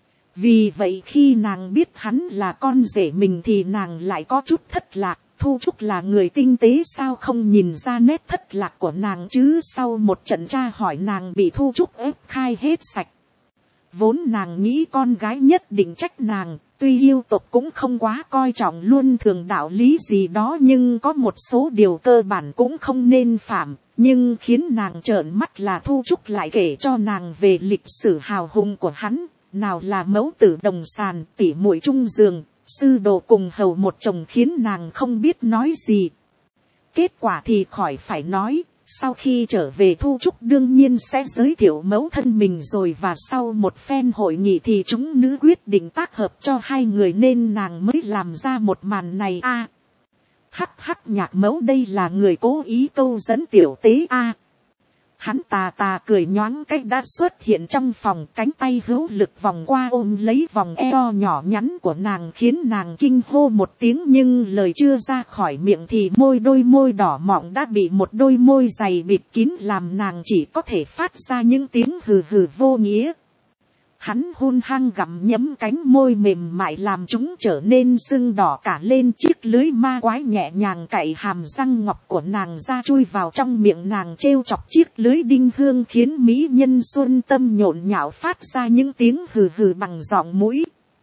Vì vậy khi nàng biết hắn là con rể mình thì nàng lại có chút thất lạc. Thu Trúc là người tinh tế sao không nhìn ra nét thất lạc của nàng chứ? Sau một trận tra hỏi nàng bị Thu Trúc ép khai hết sạch. Vốn nàng nghĩ con gái nhất định trách nàng, tuy yêu tộc cũng không quá coi trọng luôn thường đạo lý gì đó, nhưng có một số điều cơ bản cũng không nên phạm. Nhưng khiến nàng trợn mắt là Thu Trúc lại kể cho nàng về lịch sử hào hùng của hắn, nào là mẫu tử đồng sàn, tỉ muội chung giường, sư đồ cùng hầu một chồng, khiến nàng không biết nói gì. Kết quả thì khỏi phải nói, sau khi trở về Thu Trúc đương nhiên sẽ giới thiệu mẫu thân mình rồi, và sau một phen hội nghị thì chúng nữ quyết định tác hợp cho hai người nên nàng mới làm ra một màn này a. Hắc hắc, Nhạc Mẫu đây là người cố ý câu dẫn Tiểu Tế a. Hắn tà tà cười nhoáng cách đã xuất hiện trong phòng, cánh tay hữu lực vòng qua ôm lấy vòng eo nhỏ nhắn của nàng, khiến nàng kinh hô một tiếng, nhưng lời chưa ra khỏi miệng thì đôi môi đỏ mọng đã bị một đôi môi dày bịt kín, làm nàng chỉ có thể phát ra những tiếng hừ hừ vô nghĩa. Hắn hung hăng gặm nhấm cánh môi mềm mại làm chúng trở nên sưng đỏ cả lên, chiếc lưới ma quái nhẹ nhàng cạy hàm răng ngọc của nàng ra chui vào trong miệng nàng, trêu chọc chiếc lưới đinh hương khiến mỹ nhân xuân tâm nhộn nhạo phát ra những tiếng hừ hừ bằng giọng mũi.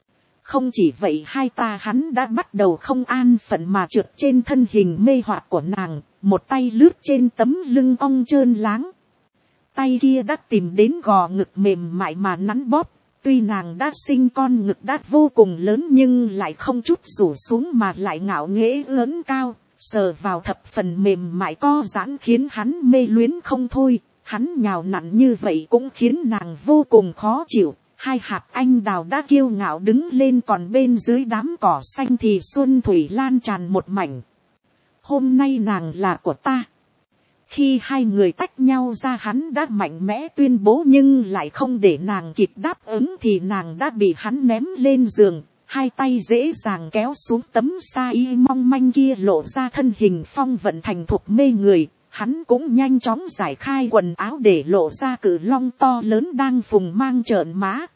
Không chỉ vậy hai ta hắn đã bắt đầu không an phận mà trượt trên thân hình mê hoặc của nàng, một tay lướt trên tấm lưng ong trơn láng. Tay kia đã tìm đến gò ngực mềm mại mà nắn bóp, tuy nàng đã sinh con ngực đã vô cùng lớn nhưng lại không chút rủ xuống mà lại ngạo nghễ ưỡn cao, sờ vào thập phần mềm mại co giãn khiến hắn mê luyến không thôi. Hắn nhào nặn như vậy cũng khiến nàng vô cùng khó chịu. Hai hạt anh đào đã kiêu ngạo đứng lên, còn bên dưới đám cỏ xanh thì xuân thủy lan tràn một mảnh. Hôm nay nàng là của ta. Khi hai người tách nhau ra, hắn đã mạnh mẽ tuyên bố, nhưng lại không để nàng kịp đáp ứng thì nàng đã bị hắn ném lên giường. Hai tay dễ dàng kéo xuống tấm sa y mong manh kia, lộ ra thân hình phong vận thành thục mê người. Hắn cũng nhanh chóng giải khai quần áo để lộ ra cự long to lớn đang phùng mang trợn má.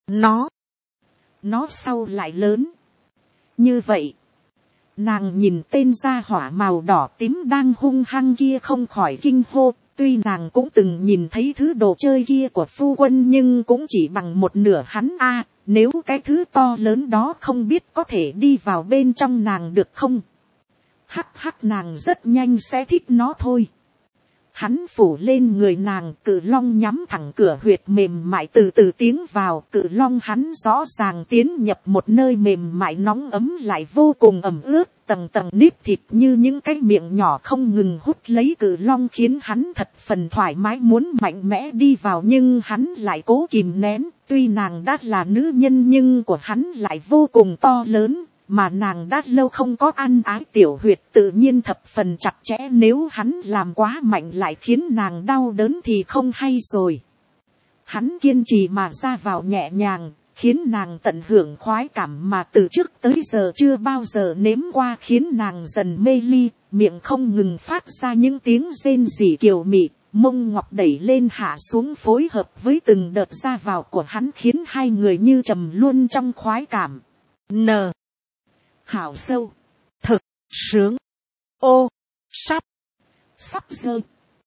Nó sau lại lớn. Như vậy, nàng nhìn tên gia hỏa màu đỏ tím đang hung hăng kia không khỏi kinh hô. Tuy nàng cũng từng nhìn thấy thứ đồ chơi kia của phu quân nhưng cũng chỉ bằng một nửa hắn a. Nếu cái thứ to lớn đó không biết có thể đi vào bên trong nàng được không? Hắc nàng rất nhanh sẽ thích nó thôi. Hắn phủ lên người nàng, cự long nhắm thẳng cửa huyệt mềm mại từ từ tiến vào. Cự long hắn rõ ràng tiến nhập một nơi mềm mại nóng ấm lại vô cùng ẩm ướt, tầng tầng nếp thịt như những cái miệng nhỏ không ngừng hút lấy cự long, khiến hắn thật phần thoải mái muốn mạnh mẽ đi vào, nhưng hắn lại cố kìm nén. Tuy nàng đã là nữ nhân nhưng của hắn lại vô cùng to lớn, mà nàng đã lâu không có ăn ái tiểu huyệt tự nhiên thập phần chặt chẽ, nếu hắn làm quá mạnh lại khiến nàng đau đớn thì không hay rồi. Hắn kiên trì mà ra vào nhẹ nhàng, khiến nàng tận hưởng khoái cảm mà từ trước tới giờ chưa bao giờ nếm qua, khiến nàng dần mê ly, miệng không ngừng phát ra những tiếng rên rỉ kiều mị, mông ngọc đẩy lên hạ xuống phối hợp với từng đợt ra vào của hắn, khiến hai người như trầm luôn trong khoái cảm. Hảo sâu, thực, sướng, ô, sắp rơi,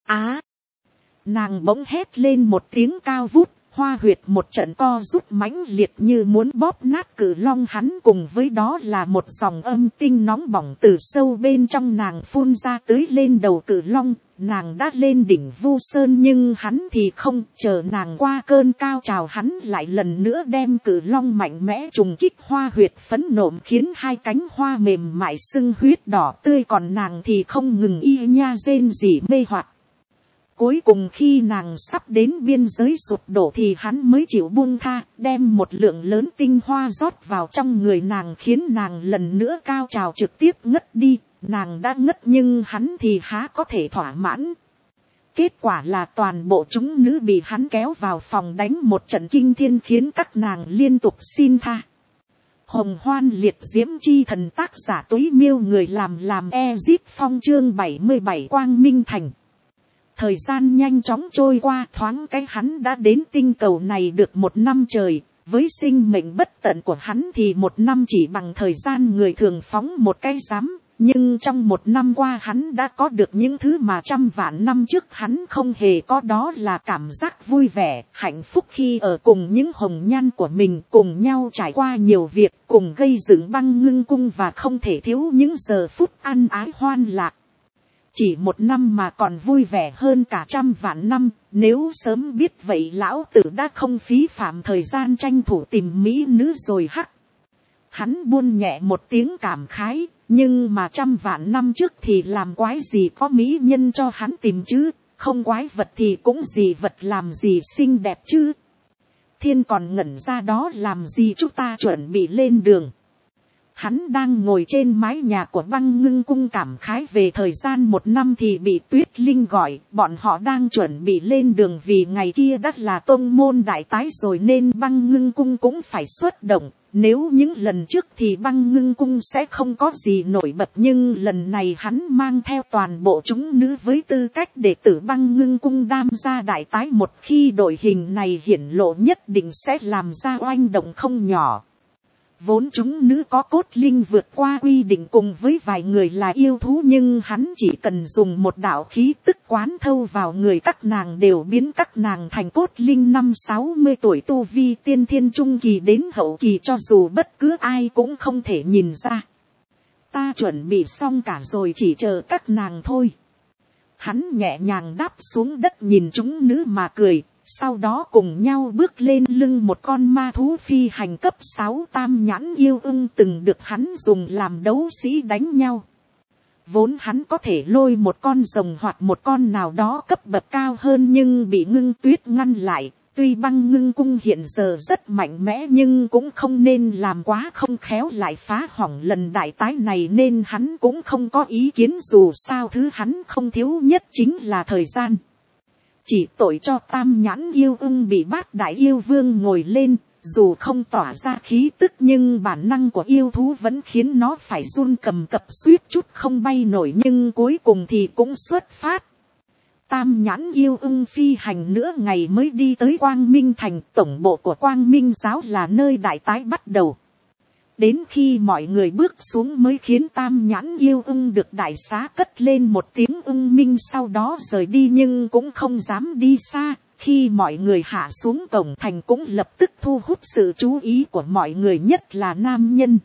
nàng bỗng hét lên một tiếng cao vút, hoa huyệt một trận co rút mãnh liệt như muốn bóp nát cự long. Hắn cùng với đó là một dòng âm tinh nóng bỏng từ sâu bên trong nàng phun ra tưới lên đầu cự long. Nàng đã lên đỉnh Vu Sơn nhưng hắn thì không, chờ nàng qua cơn cao trào hắn lại lần nữa đem cự long mạnh mẽ trùng kích hoa huyệt phấn nộm, khiến hai cánh hoa mềm mại sưng huyết đỏ tươi, còn nàng thì không ngừng y nha rên rỉ mê hoặc. Cuối cùng khi nàng sắp đến biên giới sụp đổ thì hắn mới chịu buông tha, đem một lượng lớn tinh hoa rót vào trong người nàng, khiến nàng lần nữa cao trào trực tiếp ngất đi. Nàng đã ngất nhưng hắn thì há có thể thỏa mãn. Kết quả là toàn bộ chúng nữ bị hắn kéo vào phòng đánh một trận kinh thiên, khiến các nàng liên tục xin tha. Hồng Hoan Liệt Diễm Chi Thần, tác giả Túy Miêu, người làm Ezip Phong, chương 77 Quang Minh Thành. Thời gian nhanh chóng trôi qua, thoáng cái hắn đã đến tinh cầu này được một năm trời. Với sinh mệnh bất tận của hắn thì một năm chỉ bằng thời gian người thường phóng một cái giám. Nhưng trong một năm qua hắn đã có được những thứ mà trăm vạn năm trước hắn không hề có, đó là cảm giác vui vẻ, hạnh phúc khi ở cùng những hồng nhan của mình, cùng nhau trải qua nhiều việc, cùng gây dựng băng ngưng cung, và không thể thiếu những giờ phút ăn ái hoan lạc. Chỉ một năm mà còn vui vẻ hơn cả trăm vạn năm, nếu sớm biết vậy lão tử đã không phí phạm thời gian tranh thủ tìm mỹ nữ rồi hắc. Hắn buông nhẹ một tiếng cảm khái, nhưng mà trăm vạn năm trước thì làm quái gì có mỹ nhân cho hắn tìm chứ, không quái vật thì cũng gì vật làm gì xinh đẹp chứ. Thiên còn ngẩn ra đó làm gì, chúng ta chuẩn bị lên đường. Hắn đang ngồi trên mái nhà của băng ngưng cung cảm khái về thời gian một năm thì bị Tuyết Linh gọi, bọn họ đang chuẩn bị lên đường vì ngày kia đã là tông môn đại tái rồi nên băng ngưng cung cũng phải xuất động. Nếu những lần trước thì băng ngưng cung sẽ không có gì nổi bật, nhưng lần này hắn mang theo toàn bộ chúng nữ với tư cách đệ tử băng ngưng cung tham gia đại tái, một khi đội hình này hiển lộ nhất định sẽ làm ra oanh động không nhỏ. Vốn chúng nữ có cốt linh vượt qua quy định cùng với vài người là yêu thú, nhưng hắn chỉ cần dùng một đạo khí tức quán thâu vào người các nàng đều biến các nàng thành cốt linh. 50-60 tuổi tu vi tiên thiên trung kỳ đến hậu kỳ, cho dù bất cứ ai cũng không thể nhìn ra. Ta chuẩn bị xong cả rồi, chỉ chờ các nàng thôi. Hắn nhẹ nhàng đáp xuống đất nhìn chúng nữ mà cười. Sau đó cùng nhau bước lên lưng một con ma thú phi hành cấp 6 tam nhãn yêu ưng từng được hắn dùng làm đấu sĩ đánh nhau. Vốn hắn có thể lôi một con rồng hoặc một con nào đó cấp bậc cao hơn, nhưng bị Ngưng Tuyết ngăn lại. Tuy Băng Ngưng cung hiện giờ rất mạnh mẽ nhưng cũng không nên làm quá không khéo lại phá hỏng lần đại tái này, nên hắn cũng không có ý kiến. Dù sao thứ hắn không thiếu nhất chính là thời gian. Chỉ tội cho tam nhãn yêu ưng bị Bát đại yêu vương ngồi lên, dù không tỏa ra khí tức nhưng bản năng của yêu thú vẫn khiến nó phải run cầm cập suýt chút không bay nổi, nhưng cuối cùng thì cũng xuất phát. Tam nhãn yêu ưng phi hành nửa ngày mới đi tới Quang Minh Thành, tổng bộ của Quang Minh giáo là nơi đại tái bắt đầu. Đến khi mọi người bước xuống mới khiến tam nhãn yêu ưng được đại xá cất lên một tiếng ưng minh, sau đó rời đi, nhưng cũng không dám đi xa. Khi mọi người hạ xuống cổng thành cũng lập tức thu hút sự chú ý của mọi người, nhất là nam nhân.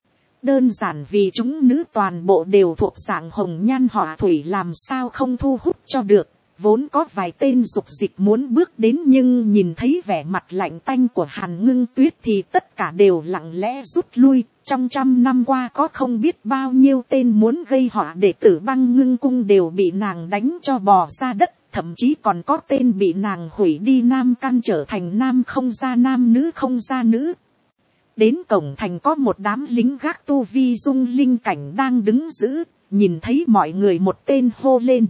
Đơn giản vì chúng nữ toàn bộ đều thuộc dạng hồng nhan họa thủy, làm sao không thu hút cho được. Vốn có vài tên dục dịch muốn bước đến, nhưng nhìn thấy vẻ mặt lạnh tanh của Hàn Ngưng Tuyết thì tất cả đều lặng lẽ rút lui. Trong 100 năm qua có không biết bao nhiêu tên muốn gây họa đệ tử Băng Ngưng cung đều bị nàng đánh cho bò ra đất. Thậm chí còn có tên bị nàng hủy đi nam căn trở thành nam không ra nam, nữ không ra nữ. Đến cổng thành có một đám lính gác tu vi dung linh cảnh đang đứng giữ, nhìn thấy mọi người một tên hô lên.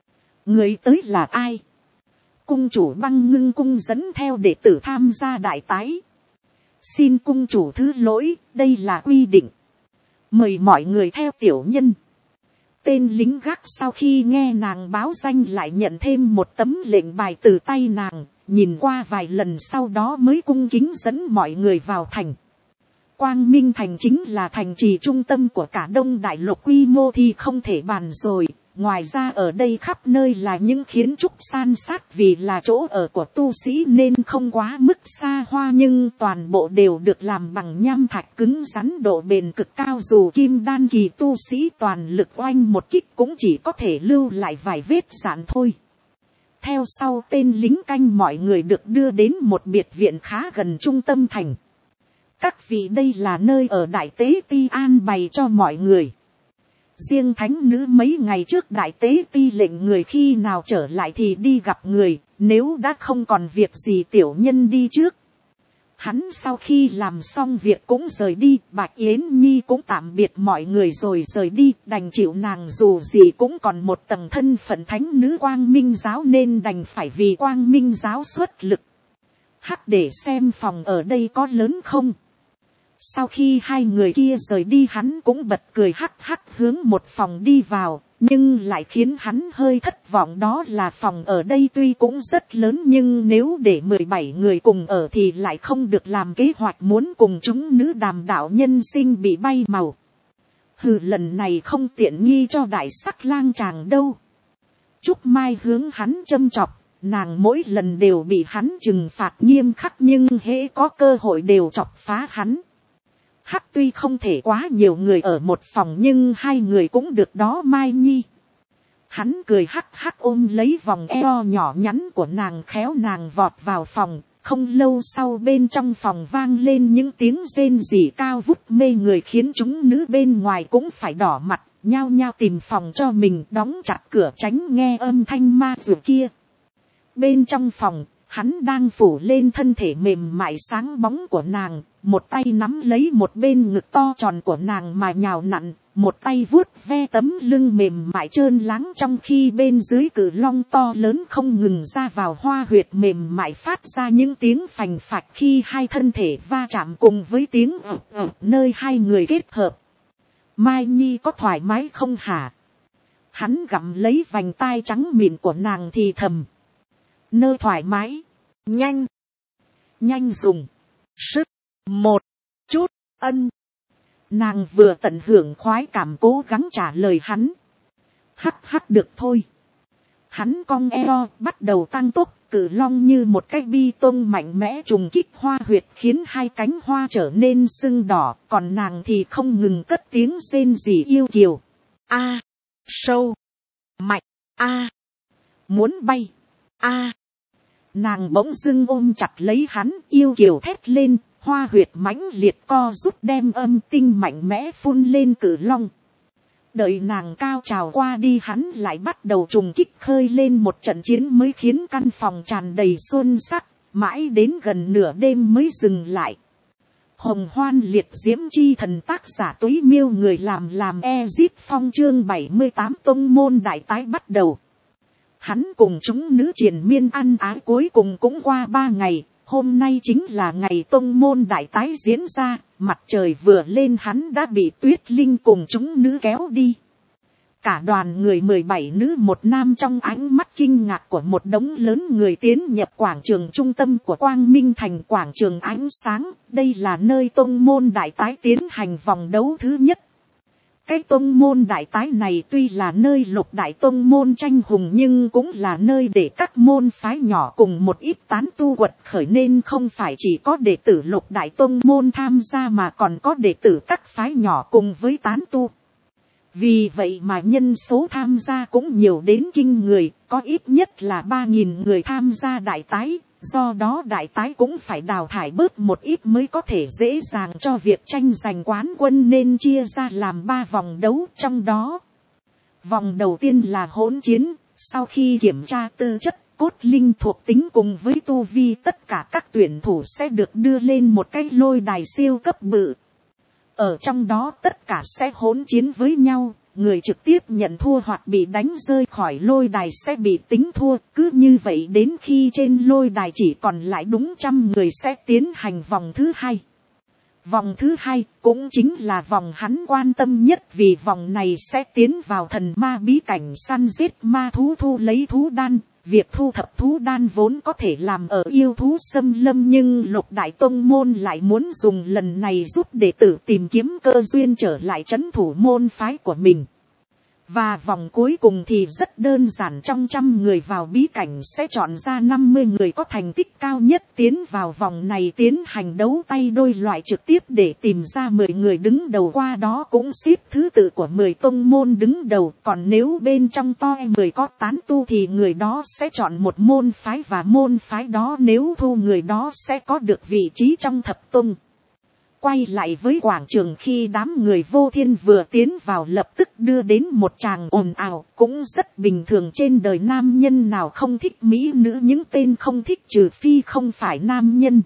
Người tới là ai? Cung chủ Băng Ngưng cung dẫn theo đệ tử tham gia đại tái. Xin cung chủ thứ lỗi, đây là quy định. Mời mọi người theo tiểu nhân. Tên lính gác sau khi nghe nàng báo danh lại nhận thêm một tấm lệnh bài từ tay nàng, nhìn qua vài lần sau đó mới cung kính dẫn mọi người vào thành. Quang Minh Thành chính là thành trì trung tâm của cả Đông Đại Lục, quy mô thì không thể bàn rồi. Ngoài ra ở đây khắp nơi là những kiến trúc san sát, vì là chỗ ở của tu sĩ nên không quá mức xa hoa, nhưng toàn bộ đều được làm bằng nham thạch cứng rắn độ bền cực cao. Dù kim đan kỳ tu sĩ toàn lực oanh một kích cũng chỉ có thể lưu lại vài vết rạn thôi. Theo sau tên lính canh mọi người được đưa đến một biệt viện khá gần trung tâm thành. Các vị, đây là nơi ở đại tế ti an bày cho mọi người. Riêng thánh nữ mấy ngày trước đại tế ti lệnh người khi nào trở lại thì đi gặp người, nếu đã không còn việc gì tiểu nhân đi trước. Hắn sau khi làm xong việc cũng rời đi, Bạch Yến Nhi cũng tạm biệt mọi người rồi rời đi, đành chịu nàng dù gì cũng còn một tầng thân phận thánh nữ Quang Minh giáo nên đành phải vì Quang Minh giáo xuất lực. Hắc, để xem phòng ở đây có lớn không. Sau khi hai người kia rời đi hắn cũng bật cười hắc hắc hướng một phòng đi vào, nhưng lại khiến hắn hơi thất vọng, đó là phòng ở đây tuy cũng rất lớn nhưng nếu để 17 người cùng ở thì lại không được làm kế hoạch muốn cùng chúng nữ đàm đạo nhân sinh bị bay màu. Hừ, lần này không tiện nghi cho đại sắc lang chàng đâu. Trúc Mai hướng hắn châm chọc, nàng mỗi lần đều bị hắn trừng phạt nghiêm khắc nhưng hễ có cơ hội đều chọc phá hắn. Hắc, tuy không thể quá nhiều người ở một phòng nhưng hai người cũng được đó Mai Nhi. Hắn cười hắc hắc ôm lấy vòng eo nhỏ nhắn của nàng, khéo nàng vọt vào phòng. Không lâu sau bên trong phòng vang lên những tiếng rên rỉ cao vút mê người khiến chúng nữ bên ngoài cũng phải đỏ mặt, nhao nhao tìm phòng cho mình, đóng chặt cửa tránh nghe âm thanh ma dược kia. Bên trong phòng, hắn đang phủ lên thân thể mềm mại sáng bóng của nàng, một tay nắm lấy một bên ngực to tròn của nàng mà nhào nặn, một tay vuốt ve tấm lưng mềm mại trơn láng, trong khi bên dưới cự long to lớn không ngừng ra vào hoa huyệt mềm mại phát ra những tiếng phành phạch khi hai thân thể va chạm cùng với tiếng nơi hai người kết hợp. Mai Nhi có thoải mái không hả? Hắn gặm lấy vành tai trắng mịn của nàng thì thầm. Nơi thoải mái, nhanh dùng sức một chút, Ân. Nàng vừa tận hưởng khoái cảm cố gắng trả lời hắn. Hắc hắc được thôi. Hắn cong eo bắt đầu tăng tốc, cử long như một cái bi tông mạnh mẽ trùng kích hoa huyệt khiến hai cánh hoa trở nên sưng đỏ, còn nàng thì không ngừng cất tiếng rên rỉ yêu kiều. A, sâu, mạnh, a, muốn bay, a. Nàng bỗng dưng ôm chặt lấy hắn, yêu kiều thét lên, hoa huyệt mãnh liệt co rút đem âm tinh mạnh mẽ phun lên cử long. Đợi nàng cao trào qua đi, hắn lại bắt đầu trùng kích khơi lên một trận chiến mới khiến căn phòng tràn đầy xuân sắc, mãi đến gần nửa đêm mới dừng lại. Hồng hoan liệt diễm chi thần, tác giả Túy Miêu, người làm Ezip Phong, chương 78 tông môn đại tái bắt đầu. Hắn cùng chúng nữ triền miên ăn ái cuối cùng cũng qua 3 ngày, hôm nay chính là ngày tông môn đại tái diễn ra, mặt trời vừa lên hắn đã bị Tuyết Linh cùng chúng nữ kéo đi. Cả đoàn người 17 nữ 1 nam trong ánh mắt kinh ngạc của một đống lớn người tiến nhập quảng trường trung tâm của Quang Minh Thành, quảng trường ánh sáng. Đây là nơi tông môn đại tái tiến hành vòng đấu thứ nhất. Cái tông môn đại tái này tuy là nơi lục đại tông môn tranh hùng nhưng cũng là nơi để các môn phái nhỏ cùng một ít tán tu quật khởi, nên không phải chỉ có đệ tử lục đại tông môn tham gia mà còn có đệ tử các phái nhỏ cùng với tán tu. Vì vậy mà nhân số tham gia cũng nhiều đến kinh người, có ít nhất là 3.000 người tham gia đại tái. Do đó đại tái cũng phải đào thải bớt một ít mới có thể dễ dàng cho việc tranh giành quán quân, nên chia ra làm 3 vòng đấu. Trong đó, vòng đầu tiên là hỗn chiến, sau khi kiểm tra tư chất, cốt linh thuộc tính cùng với tu vi, tất cả các tuyển thủ sẽ được đưa lên một cái lôi đài siêu cấp bự. Ở trong đó tất cả sẽ hỗn chiến với nhau. Người trực tiếp nhận thua hoặc bị đánh rơi khỏi lôi đài sẽ bị tính thua. Cứ như vậy đến khi trên lôi đài chỉ còn lại đúng 100 người sẽ tiến hành vòng thứ 2. Vòng thứ 2 cũng chính là vòng hắn quan tâm nhất, vì vòng này sẽ tiến vào thần ma bí cảnh săn giết ma thú, thu lấy thú đan. Việc thu thập thú đan vốn có thể làm ở yêu thú xâm lâm, nhưng lục đại tông môn lại muốn dùng lần này giúp đệ tử tìm kiếm cơ duyên trở lại trấn thủ môn phái của mình. Và vòng cuối cùng thì rất đơn giản, trong 100 người vào bí cảnh sẽ chọn ra 50 người có thành tích cao nhất tiến vào vòng này tiến hành đấu tay đôi loại trực tiếp để tìm ra 10 người đứng đầu, qua đó cũng xếp thứ tự của 10 tông môn đứng đầu. Còn nếu bên trong toi 10 có tán tu thì người đó sẽ chọn một môn phái, và môn phái đó nếu thu người đó sẽ có được vị trí trong thập tông. Quay lại với quảng trường, khi đám người vô thiên vừa tiến vào lập tức đưa đến một tràng ồn ào, cũng rất bình thường, trên đời nam nhân nào không thích mỹ nữ, những tên không thích trừ phi không phải nam nhân.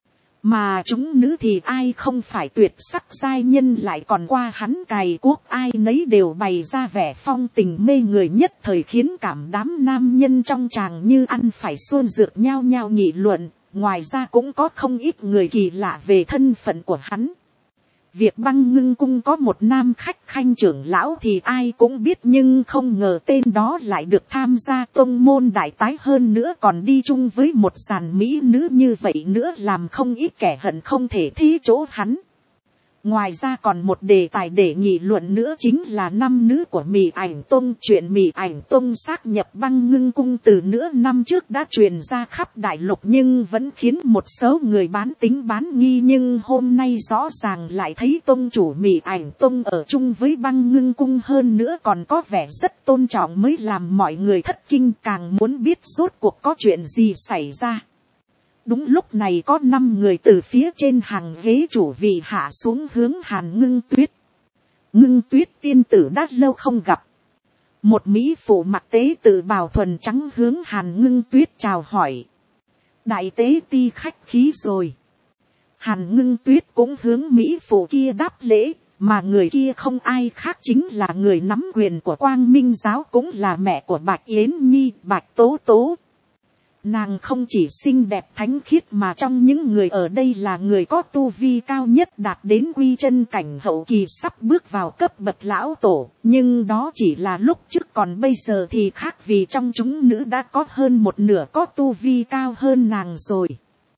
Mà chúng nữ thì ai không phải tuyệt sắc giai nhân lại còn qua hắn cày cuốc, ai nấy đều bày ra vẻ phong tình mê người, nhất thời khiến cảm đám nam nhân trong tràng như ăn phải xuân dược nhao nhao nghị luận. Ngoài ra cũng có không ít người kỳ lạ về thân phận của hắn. Việc Băng Ngưng Cung có một nam khách khanh trưởng lão thì ai cũng biết, nhưng không ngờ tên đó lại được tham gia tông môn đại tái, hơn nữa còn đi chung với một dàn mỹ nữ như vậy nữa, làm không ít kẻ hận không thể thi chỗ hắn. Ngoài ra còn một đề tài để nghị luận nữa, chính là 5 nữ của Mị Ảnh Tông. Chuyện Mị Ảnh Tông xác nhập Băng Ngưng Cung từ nửa năm trước đã truyền ra khắp đại lục, nhưng vẫn khiến một số người bán tính bán nghi. Nhưng hôm nay rõ ràng lại thấy tông chủ Mị Ảnh Tông ở chung với Băng Ngưng Cung, hơn nữa còn có vẻ rất tôn trọng, mới làm mọi người thất kinh, càng muốn biết rốt cuộc có chuyện gì xảy ra. Đúng lúc này có 5 người từ phía trên hàng ghế chủ vị hạ xuống hướng Hàn Ngưng Tuyết. Ngưng Tuyết tiên tử đã lâu không gặp. Một mỹ phụ mặt tế tự bào thuần trắng hướng Hàn Ngưng Tuyết chào hỏi. Đại tế ti khách khí rồi. Hàn Ngưng Tuyết cũng hướng mỹ phụ kia đáp lễ, mà người kia không ai khác chính là người nắm quyền của Quang Minh giáo, cũng là mẹ của Bạch Yến Nhi, Bạch Tố Tố. Nàng không chỉ xinh đẹp thánh khiết mà trong những người ở đây là người có tu vi cao nhất, đạt đến quy chân cảnh hậu kỳ, sắp bước vào cấp bậc lão tổ. Nhưng đó chỉ là lúc trước, còn bây giờ thì khác, vì trong chúng nữ đã có hơn một nửa có tu vi cao hơn nàng rồi.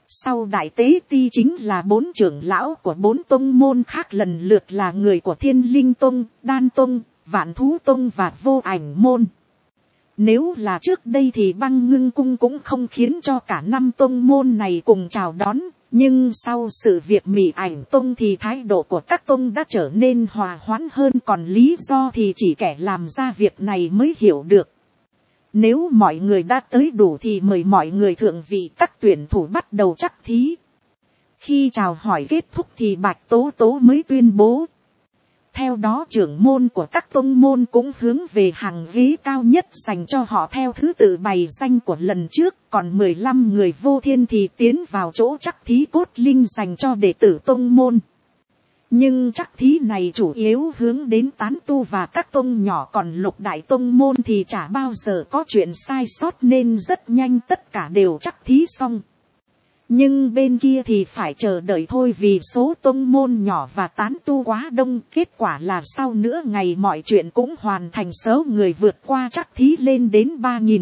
Sau đại tế ti chính là 4 trưởng lão của 4 tông môn khác, lần lượt là người của Thiên Linh Tông, Đan Tông, Vạn Thú Tông và Vô Ảnh Môn. Nếu là trước đây thì Băng Ngưng Cung cũng không khiến cho cả 5 tông môn này cùng chào đón. Nhưng sau sự việc Mị Ảnh Tông thì thái độ của các tông đã trở nên hòa hoãn hơn, còn lý do thì chỉ kẻ làm ra việc này mới hiểu được. Nếu mọi người đã tới đủ thì mời mọi người thượng vị, các tuyển thủ bắt đầu trắc thí. Khi chào hỏi kết thúc thì Bạch Tố Tố mới tuyên bố. Theo đó trưởng môn của các tông môn cũng hướng về hàng ghế cao nhất dành cho họ theo thứ tự bày danh của lần trước. Còn 15 người vô thiên thì tiến vào chỗ trắc thí cốt linh dành cho đệ tử tông môn. Nhưng trắc thí này chủ yếu hướng đến tán tu và các tông nhỏ, còn lục đại tông môn thì chả bao giờ có chuyện sai sót nên rất nhanh tất cả đều trắc thí xong. Nhưng bên kia thì phải chờ đợi thôi vì số tông môn nhỏ và tán tu quá đông. Kết quả là sau nửa ngày mọi chuyện cũng hoàn thành, số người vượt qua trắc thí lên đến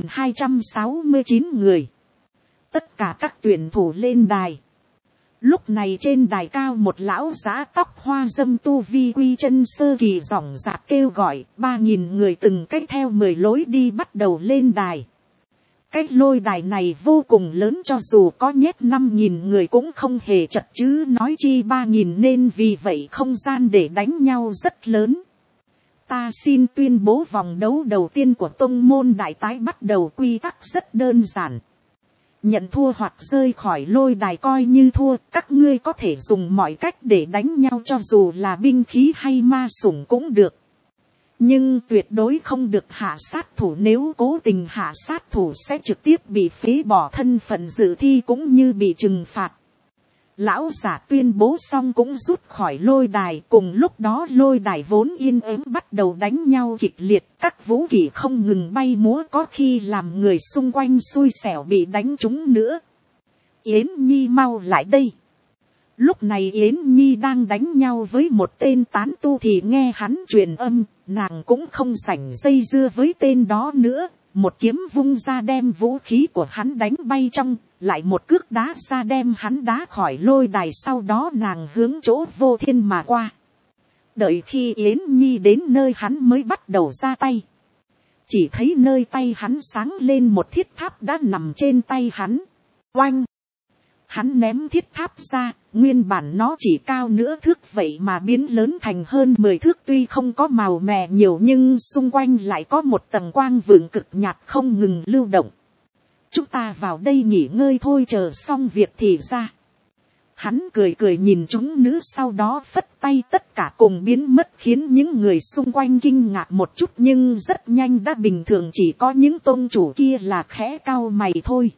3.269 người. Tất cả các tuyển thủ lên đài. Lúc này trên đài cao một lão giã tóc hoa dâm tu vi quy chân sơ kỳ giọng dạc kêu gọi 3.000 người từng cách theo 10 lối đi bắt đầu lên đài. Cái lôi đài này vô cùng lớn, cho dù có nhét 5.000 người cũng không hề chật chứ nói chi 3.000, nên vì vậy không gian để đánh nhau rất lớn. Ta xin tuyên bố vòng đấu đầu tiên của tông môn đại tái bắt đầu. Quy tắc rất đơn giản. Nhận thua hoặc rơi khỏi lôi đài coi như thua. Các ngươi có thể dùng mọi cách để đánh nhau, cho dù là binh khí hay ma sủng cũng được. Nhưng tuyệt đối không được hạ sát thủ, nếu cố tình hạ sát thủ sẽ trực tiếp bị phế bỏ thân phận dự thi cũng như bị trừng phạt. Lão giả tuyên bố xong cũng rút khỏi lôi đài. Cùng lúc đó lôi đài vốn yên ắng bắt đầu đánh nhau kịch liệt, các vũ khí không ngừng bay múa, có khi làm người xung quanh xui xẻo bị đánh trúng nữa. Yến Nhi mau lại đây. Lúc này Yến Nhi đang đánh nhau với một tên tán tu thì nghe hắn truyền âm, nàng cũng không rảnh dây dưa với tên đó nữa. Một kiếm vung ra đem vũ khí của hắn đánh bay trong, lại một cước đá ra đem hắn đá khỏi lôi đài. Sau đó nàng hướng chỗ vô thiên mà qua. Đợi khi Yến Nhi đến nơi hắn mới bắt đầu ra tay. Chỉ thấy nơi tay hắn sáng lên một thiết tháp đã nằm trên tay hắn. Oanh! Hắn ném thiết tháp ra, nguyên bản nó chỉ cao nửa thước vậy mà biến lớn thành hơn 10 thước. Tuy không có màu mè nhiều nhưng xung quanh lại có một tầng quang vượng cực nhạt không ngừng lưu động. Chúng ta vào đây nghỉ ngơi thôi, chờ xong việc thì ra. Hắn cười cười nhìn chúng nữ, sau đó phất tay tất cả cùng biến mất, khiến những người xung quanh kinh ngạc một chút nhưng rất nhanh đã bình thường. Chỉ có những tôn chủ kia là khẽ cau mày thôi.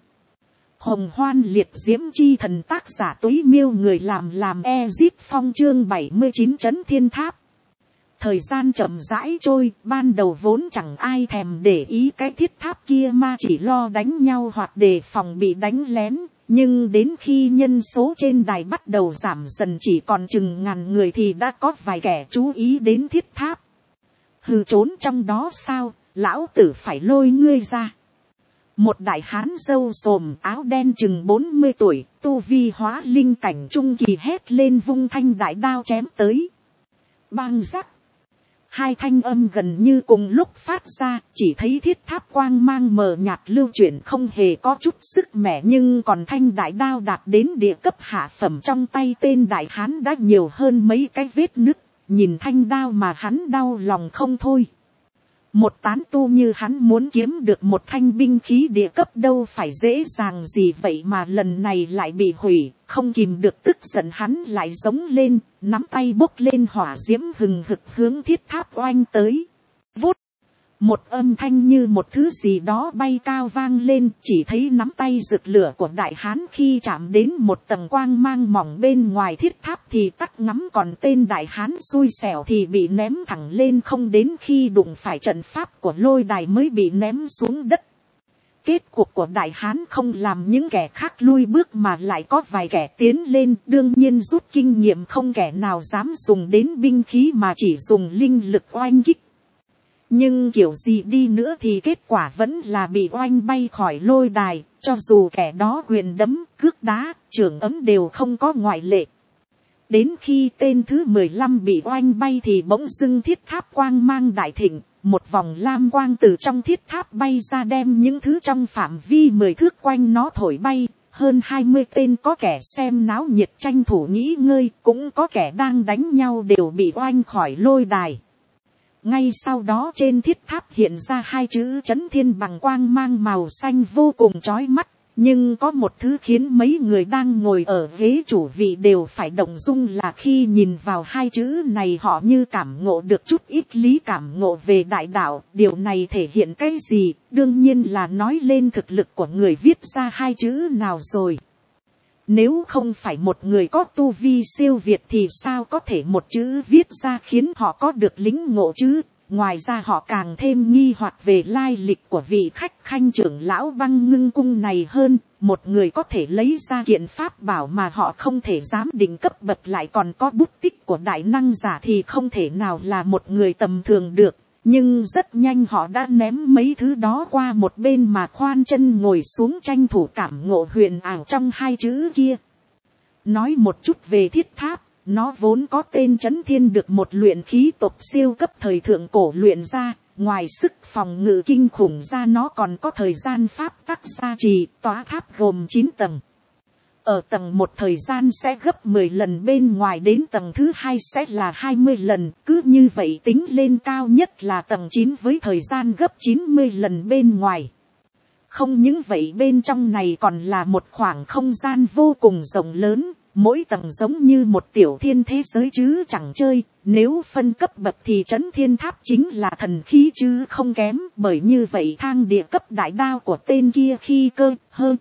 Hồng Hoan Liệt Diễm Chi Thần, tác giả Túy Miêu, người làm Ezip Phong, chương 79 Trấn Thiên Tháp. Thời gian chậm rãi trôi, ban đầu vốn chẳng ai thèm để ý cái thiết tháp kia mà chỉ lo đánh nhau hoặc đề phòng bị đánh lén. Nhưng đến khi nhân số trên đài bắt đầu giảm dần chỉ còn chừng ngàn người thì đã có vài kẻ chú ý đến thiết tháp. Hừ, trốn trong đó sao, lão tử phải lôi ngươi ra. Một đại hán râu xồm áo đen chừng 40 tuổi, tu vi hóa linh cảnh trung kỳ hét lên, vung thanh đại đao chém tới. Bang rắc. Hai thanh âm gần như cùng lúc phát ra, chỉ thấy thiết tháp quang mang mờ nhạt lưu chuyển không hề có chút sức mẻ, nhưng còn thanh đại đao đạt đến địa cấp hạ phẩm trong tay tên đại hán đã nhiều hơn mấy cái vết nứt. Nhìn thanh đao mà hắn đau lòng không thôi. Một tán tu như hắn muốn kiếm được một thanh binh khí địa cấp đâu phải dễ dàng gì vậy mà lần này lại bị hủy. Không kìm được tức giận hắn lại giống lên, nắm tay bốc lên hỏa diễm hừng hực hướng thiết tháp oanh tới. Vút! Một âm thanh như một thứ gì đó bay cao vang lên, chỉ thấy nắm tay rực lửa của đại hán khi chạm đến một tầng quang mang mỏng bên ngoài thiết tháp thì tắt ngắm, còn tên đại hán xui xẻo thì bị ném thẳng lên không, đến khi đụng phải trận pháp của lôi đài mới bị ném xuống đất. Kết cục của đại hán không làm những kẻ khác lui bước mà lại có vài kẻ tiến lên, đương nhiên rút kinh nghiệm, không kẻ nào dám dùng đến binh khí mà chỉ dùng linh lực oanh kích. Nhưng kiểu gì đi nữa thì kết quả vẫn là bị oanh bay khỏi lôi đài, cho dù kẻ đó quyền đấm, cước đá, chưởng ấm đều không có ngoại lệ. Đến khi tên thứ 15 bị oanh bay thì bỗng dưng thiết tháp quang mang đại thịnh, một vòng lam quang từ trong thiết tháp bay ra đem những thứ trong phạm vi 10 thước quanh nó thổi bay. Hơn 20 tên có kẻ xem náo nhiệt tranh thủ nghỉ ngơi, cũng có kẻ đang đánh nhau đều bị oanh khỏi lôi đài. Ngay sau đó trên thiết tháp hiện ra hai chữ Trấn Thiên bằng quang mang màu xanh vô cùng chói mắt. Nhưng có một thứ khiến mấy người đang ngồi ở ghế chủ vị đều phải động dung là khi nhìn vào hai chữ này họ như cảm ngộ được chút ít lý cảm ngộ về đại đạo. Điều này thể hiện cái gì? Đương nhiên là nói lên thực lực của người viết ra hai chữ nào rồi. Nếu không phải một người có tu vi siêu việt thì sao có thể một chữ viết ra khiến họ có được lính ngộ chứ? Ngoài ra họ càng thêm nghi hoặc về lai lịch của vị khách khanh trưởng lão Băng Ngưng Cung này hơn. Một người có thể lấy ra kiện pháp bảo mà họ không thể dám định cấp bậc lại còn có bút tích của đại năng giả thì không thể nào là một người tầm thường được. Nhưng rất nhanh họ đã ném mấy thứ đó qua một bên mà khoan chân ngồi xuống tranh thủ cảm ngộ huyền ảo trong hai chữ kia. Nói một chút về thiết tháp. Nó vốn có tên Trấn Thiên được một luyện khí tộc siêu cấp thời thượng cổ luyện ra, ngoài sức phòng ngự kinh khủng ra nó còn có thời gian pháp tắc gia trì, tòa tháp gồm 9 tầng. Ở tầng 1 thời gian sẽ gấp 10 lần bên ngoài, đến tầng thứ 2 sẽ là 20 lần, cứ như vậy tính lên cao nhất là tầng 9 với thời gian gấp 90 lần bên ngoài. Không những vậy bên trong này còn là một khoảng không gian vô cùng rộng lớn. Mỗi tầng giống như một tiểu thiên thế giới chứ chẳng chơi, nếu phân cấp bậc thì Trấn Thiên Tháp chính là thần khí chứ không kém, bởi như vậy thang địa cấp đại đao của tên kia khi cơ, hơ,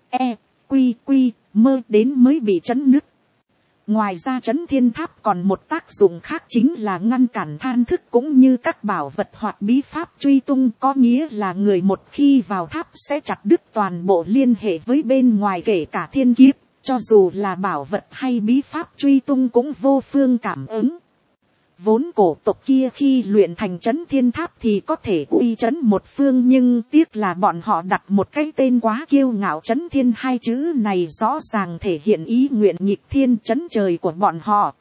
quy, mơ đến mới bị chấn nứt. Ngoài ra Trấn Thiên Tháp còn một tác dụng khác chính là ngăn cản than thức cũng như các bảo vật hoặc bí pháp truy tung, có nghĩa là người một khi vào tháp sẽ chặt đứt toàn bộ liên hệ với bên ngoài kể cả thiên kiếp. Cho dù là bảo vật hay bí pháp truy tung cũng vô phương cảm ứng. Vốn cổ tộc kia khi luyện thành Trấn Thiên Tháp thì có thể uy trấn một phương, nhưng tiếc là bọn họ đặt một cái tên quá kiêu ngạo. Trấn Thiên hai chữ này rõ ràng thể hiện ý nguyện nghịch thiên trấn trời của bọn họ.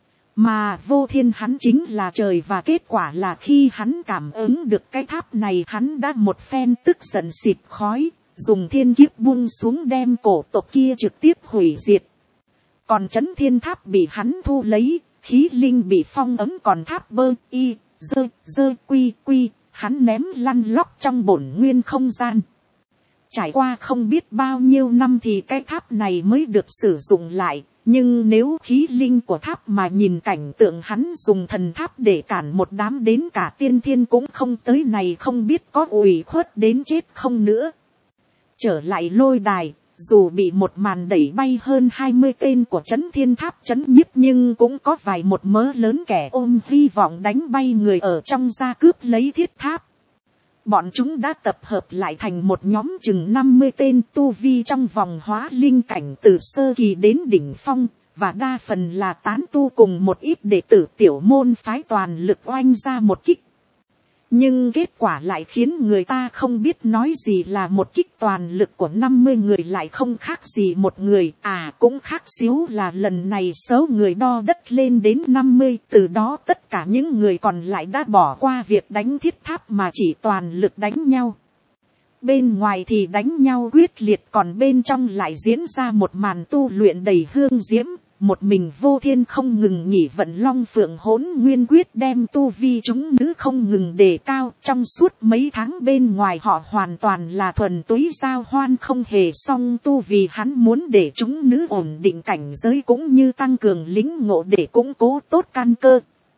Mà Vô Thiên hắn chính là trời, và kết quả là khi hắn cảm ứng được cái tháp này hắn đã một phen tức giận xịt khói. Dùng thiên kiếp buông xuống đem cổ tộc kia trực tiếp hủy diệt. Còn Trấn Thiên Tháp bị hắn thu lấy, khí linh bị phong ấm, còn tháp bơ, y, dơ, quy, hắn ném lăn lóc trong bổn nguyên không gian. Trải qua không biết bao nhiêu năm thì cái tháp này mới được sử dụng lại. Nhưng nếu khí linh của tháp mà nhìn cảnh tượng hắn dùng thần tháp để cản một đám đến cả tiên thiên cũng không tới này, không biết có ủy khuất đến chết không nữa. Trở lại lôi đài, dù bị một màn đẩy bay hơn 20 tên của Trấn Thiên Tháp chấn nhiếp nhưng cũng có vài một mớ lớn kẻ ôm hy vọng đánh bay người ở trong ra cướp lấy thiết tháp. Bọn chúng đã tập hợp lại thành một nhóm chừng 50 tên tu vi trong vòng hóa linh cảnh từ sơ kỳ đến đỉnh phong, và đa phần là tán tu cùng một ít đệ tử tiểu môn phái toàn lực oanh ra một kích. Nhưng kết quả lại khiến người ta không biết nói gì là một kích toàn lực của 50 người lại không khác gì một người. Cũng khác xíu là lần này số người đo đất lên đến 50. Từ đó tất cả những người còn lại đã bỏ qua việc đánh thiết tháp mà chỉ toàn lực đánh nhau. Bên ngoài thì đánh nhau quyết liệt, còn bên trong lại diễn ra một màn tu luyện đầy hương diễm. Một mình Vô Thiên không ngừng nghỉ vận Long Phượng Hỗn Nguyên Quyết đem tu vi chúng nữ không ngừng đề cao. Trong suốt mấy tháng bên ngoài họ hoàn toàn là thuần túy giao hoan không hề song tu, vì hắn muốn để chúng nữ ổn định cảnh giới cũng như tăng cường lính ngộ để củng cố tốt căn cơ.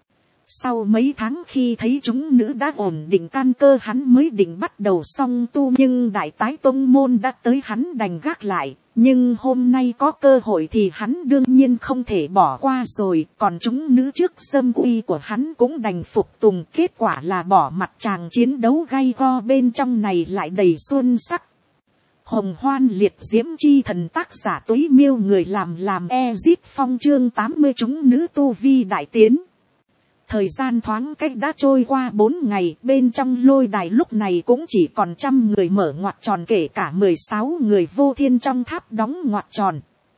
Sau mấy tháng khi thấy chúng nữ đã ổn định căn cơ hắn mới định bắt đầu song tu, nhưng đại tái tông môn đã tới hắn đành gác lại. Nhưng hôm nay có cơ hội thì hắn đương nhiên không thể bỏ qua rồi, còn chúng nữ trước xâm uy của hắn cũng đành phục tùng. Kết quả là bỏ mặt chàng chiến đấu gay go bên trong này lại đầy xuân sắc. Hồng Hoan Liệt Diễm Chi Thần, tác giả Túy Miêu, người làm Ezit Phong, chương 80 chúng nữ tu vi đại tiến. Thời gian thoáng cách đã trôi qua 4 ngày, bên trong lôi đài lúc này cũng chỉ còn 100 người mở ngoặt tròn, kể cả 16 người vô thiên trong tháp đóng ngoặt tròn.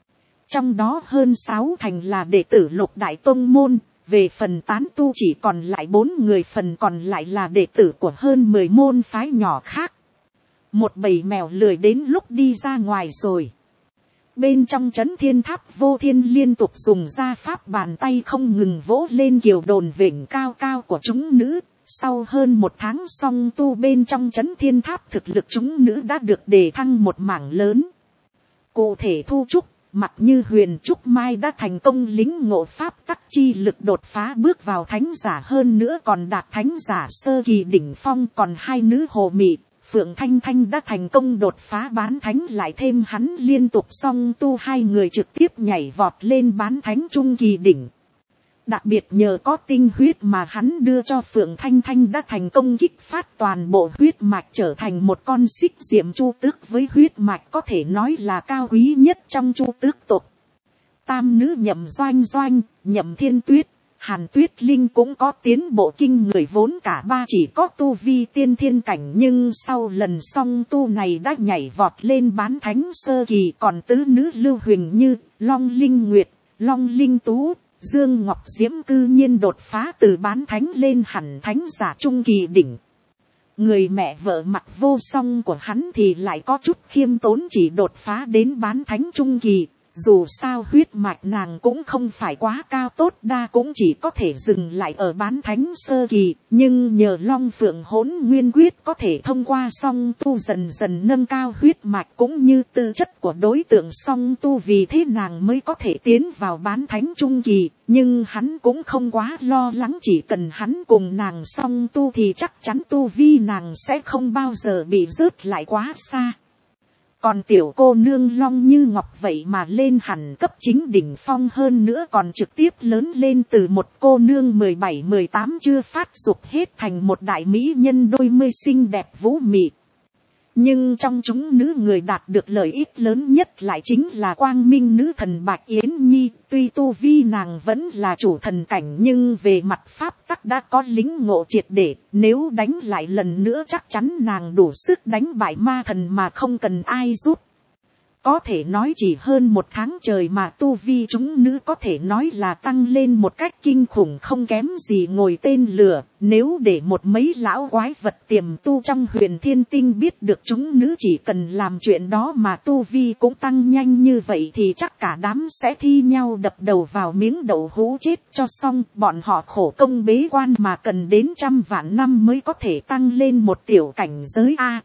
Trong đó hơn 6 thành là đệ tử Lục Đại Tông Môn, về phần tán tu chỉ còn lại 4 người, phần còn lại là đệ tử của hơn 10 môn phái nhỏ khác. Một bầy mèo lười đến lúc đi ra ngoài rồi. Bên trong trấn thiên tháp, Vô Thiên liên tục dùng ra pháp bàn tay không ngừng vỗ lên kiều đồn vểnh cao cao của chúng nữ. Sau hơn 1 tháng song tu bên trong trấn thiên tháp, thực lực chúng nữ đã được đề thăng một mảng lớn. Cụ thể Thu Trúc, Mặc Như Huyền, Trúc Mai đã thành công lĩnh ngộ pháp tắc chi lực đột phá bước vào thánh giả, hơn nữa còn đạt thánh giả sơ kỳ đỉnh phong. Còn hai nữ Hồ Mị, Phượng Thanh Thanh đã thành công đột phá bán thánh, lại thêm hắn liên tục song tu, hai người trực tiếp nhảy vọt lên bán thánh trung kỳ đỉnh. Đặc biệt nhờ có tinh huyết mà hắn đưa cho Phượng Thanh Thanh đã thành công kích phát toàn bộ huyết mạch, trở thành một con xích diệm chu tước với huyết mạch có thể nói là cao quý nhất trong chu tước tộc. Tam nữ Nhậm Doanh Doanh, Nhậm Thiên Tuyết, Hàn Tuyết Linh cũng có tiến bộ kinh người, vốn cả ba chỉ có tu vi tiên thiên cảnh, nhưng sau lần song tu này đã nhảy vọt lên bán thánh sơ kỳ. Còn tứ nữ Lưu Huỳnh Như, Long Linh Nguyệt, Long Linh Tú, Dương Ngọc Diễm cư nhiên đột phá từ bán thánh lên hẳn thánh giả trung kỳ đỉnh. Người mẹ vợ Mặc Vô Song của hắn thì lại có chút khiêm tốn, chỉ đột phá đến bán thánh trung kỳ. Dù sao huyết mạch nàng cũng không phải quá cao tốt, đa cũng chỉ có thể dừng lại ở bán thánh sơ kỳ. Nhưng nhờ Long Phượng Hỗn Nguyên Quyết có thể thông qua song tu dần dần nâng cao huyết mạch cũng như tư chất của đối tượng song tu, vì thế nàng mới có thể tiến vào bán thánh trung kỳ. Nhưng hắn cũng không quá lo lắng, chỉ cần hắn cùng nàng song tu thì chắc chắn tu vi nàng sẽ không bao giờ bị rớt lại quá xa. Còn tiểu cô nương Long Như Ngọc vậy mà lên hẳn cấp chính đỉnh phong, hơn nữa còn trực tiếp lớn lên từ một cô nương 17-18 chưa phát dục hết thành một đại mỹ nhân đôi mươi xinh đẹp vũ mị. Nhưng trong chúng nữ người đạt được lợi ích lớn nhất lại chính là Quang Minh nữ thần Bạch Yến Nhi. Tuy tu vi nàng vẫn là chủ thần cảnh, nhưng về mặt pháp tắc đã có lĩnh ngộ triệt để, nếu đánh lại lần nữa chắc chắn nàng đủ sức đánh bại ma thần mà không cần ai giúp. Có thể nói chỉ hơn 1 tháng trời mà tu vi chúng nữ có thể nói là tăng lên một cách kinh khủng, không kém gì ngồi tên lửa. Nếu để một mấy lão quái vật tiềm tu trong Huyền Thiên Tinh biết được chúng nữ chỉ cần làm chuyện đó mà tu vi cũng tăng nhanh như vậy thì chắc cả đám sẽ thi nhau đập đầu vào miếng đậu hũ chết cho xong. Bọn họ khổ công bế quan mà cần đến 100 vạn năm mới có thể tăng lên một tiểu cảnh giới A.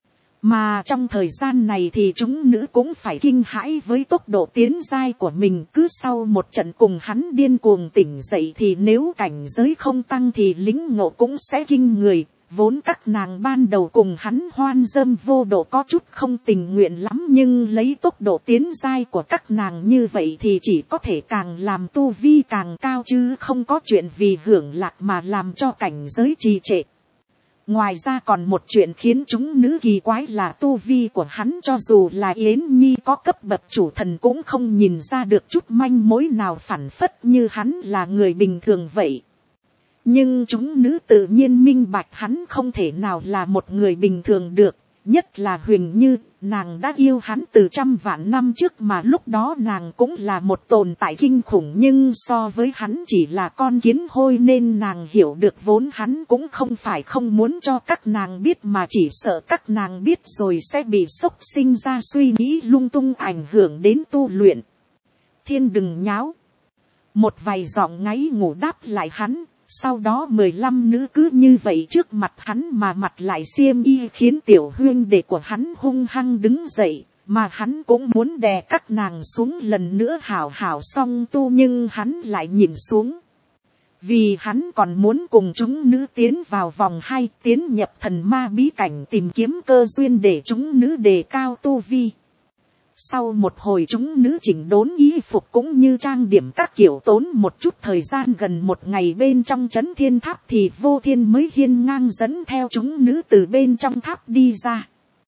Mà trong thời gian này thì chúng nữ cũng phải kinh hãi với tốc độ tiến giai của mình. Cứ sau một trận cùng hắn điên cuồng tỉnh dậy thì nếu cảnh giới không tăng thì lĩnh ngộ cũng sẽ kinh người. Vốn các nàng ban đầu cùng hắn hoan dâm vô độ có chút không tình nguyện lắm, nhưng lấy tốc độ tiến giai của các nàng như vậy thì chỉ có thể càng làm tu vi càng cao, chứ không có chuyện vì hưởng lạc mà làm cho cảnh giới trì trệ. Ngoài ra còn một chuyện khiến chúng nữ kỳ quái là tu vi của hắn cho dù là Yến Nhi có cấp bậc chủ thần cũng không nhìn ra được chút manh mối nào, phản phất như hắn là người bình thường vậy. Nhưng chúng nữ tự nhiên minh bạch hắn không thể nào là một người bình thường được. Nhất là Huỳnh Như, nàng đã yêu hắn từ 100 vạn năm trước mà lúc đó nàng cũng là một tồn tại kinh khủng, nhưng so với hắn chỉ là con kiến hôi nên nàng hiểu được vốn hắn cũng không phải không muốn cho các nàng biết mà chỉ sợ các nàng biết rồi sẽ bị sốc sinh ra suy nghĩ lung tung ảnh hưởng đến tu luyện. Thiên đừng nháo. Một vài giọng ngáy ngủ đáp lại hắn. Sau đó 15 nữ cứ như vậy trước mặt hắn mà mặt lại xiêm y, khiến tiểu huynh đệ của hắn hung hăng đứng dậy, mà hắn cũng muốn đè các nàng xuống lần nữa hảo hảo song tu, nhưng hắn lại nhìn xuống. Vì hắn còn muốn cùng chúng nữ tiến vào vòng 2, tiến nhập thần ma bí cảnh tìm kiếm cơ duyên để chúng nữ đề cao tu vi. Sau một hồi chúng nữ chỉnh đốn y phục cũng như trang điểm các kiểu tốn một chút thời gian gần 1 ngày bên trong trấn thiên tháp thì Vô Thiên mới hiên ngang dẫn theo chúng nữ từ bên trong tháp đi ra.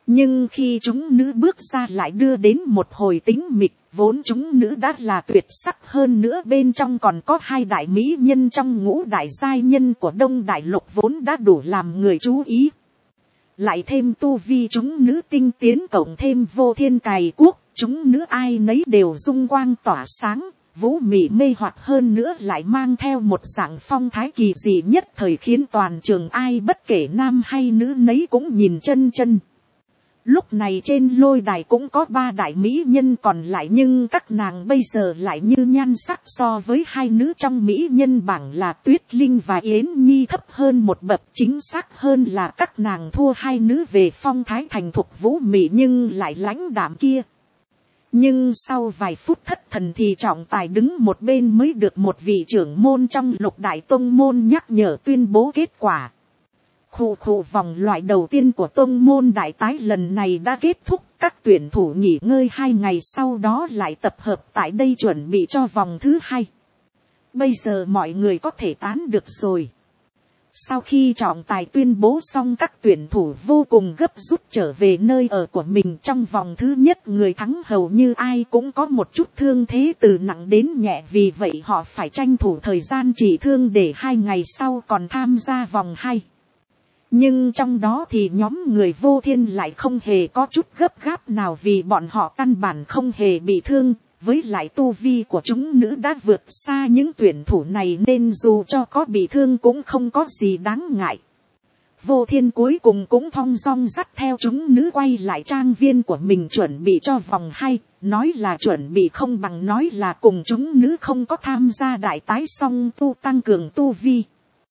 Nhưng khi chúng nữ bước ra lại đưa đến một hồi tĩnh mịch, vốn chúng nữ đã là tuyệt sắc, hơn nữa bên trong còn có hai đại mỹ nhân trong ngũ đại giai nhân của Đông Đại Lục vốn đã đủ làm người chú ý. Lại thêm tu vi chúng nữ tinh tiến, cộng thêm vô thiên cày quốc, chúng nữ ai nấy đều dung quang tỏa sáng, vũ mị mê hoặc, hơn nữa lại mang theo một dạng phong thái kỳ dị nhất thời, khiến toàn trường ai bất kể nam hay nữ nấy cũng nhìn chân chân. Lúc này trên lôi đài cũng có 3 đại mỹ nhân còn lại, nhưng các nàng bây giờ lại như nhan sắc so với hai nữ trong mỹ nhân bảng là Tuyết Linh và Yến Nhi thấp hơn một bậc, chính xác hơn là các nàng thua hai nữ về phong thái thành thục vũ mị nhưng lại lãnh đạm kia. Nhưng sau vài phút thất thần thì trọng tài đứng một bên mới được một vị trưởng môn trong Lục Đại Tông môn nhắc nhở tuyên bố kết quả. Vòng loại đầu tiên của tông môn đại tái lần này đã kết thúc, các tuyển thủ nghỉ ngơi 2 ngày sau đó lại tập hợp tại đây chuẩn bị cho vòng thứ 2. Bây giờ mọi người có thể tán được rồi. Sau khi trọng tài tuyên bố xong, các tuyển thủ vô cùng gấp rút trở về nơi ở của mình. Trong vòng thứ nhất, người thắng hầu như ai cũng có một chút thương thế từ nặng đến nhẹ, vì vậy họ phải tranh thủ thời gian trị thương để 2 ngày sau còn tham gia vòng 2. Nhưng trong đó thì nhóm người Vô Thiên lại không hề có chút gấp gáp nào, vì bọn họ căn bản không hề bị thương, với lại tu vi của chúng nữ đã vượt xa những tuyển thủ này nên dù cho có bị thương cũng không có gì đáng ngại. Vô Thiên cuối cùng cũng thong dong dắt theo chúng nữ quay lại trang viên của mình chuẩn bị cho vòng 2, nói là chuẩn bị không bằng nói là cùng chúng nữ không có tham gia đại tái song tu tăng cường tu vi.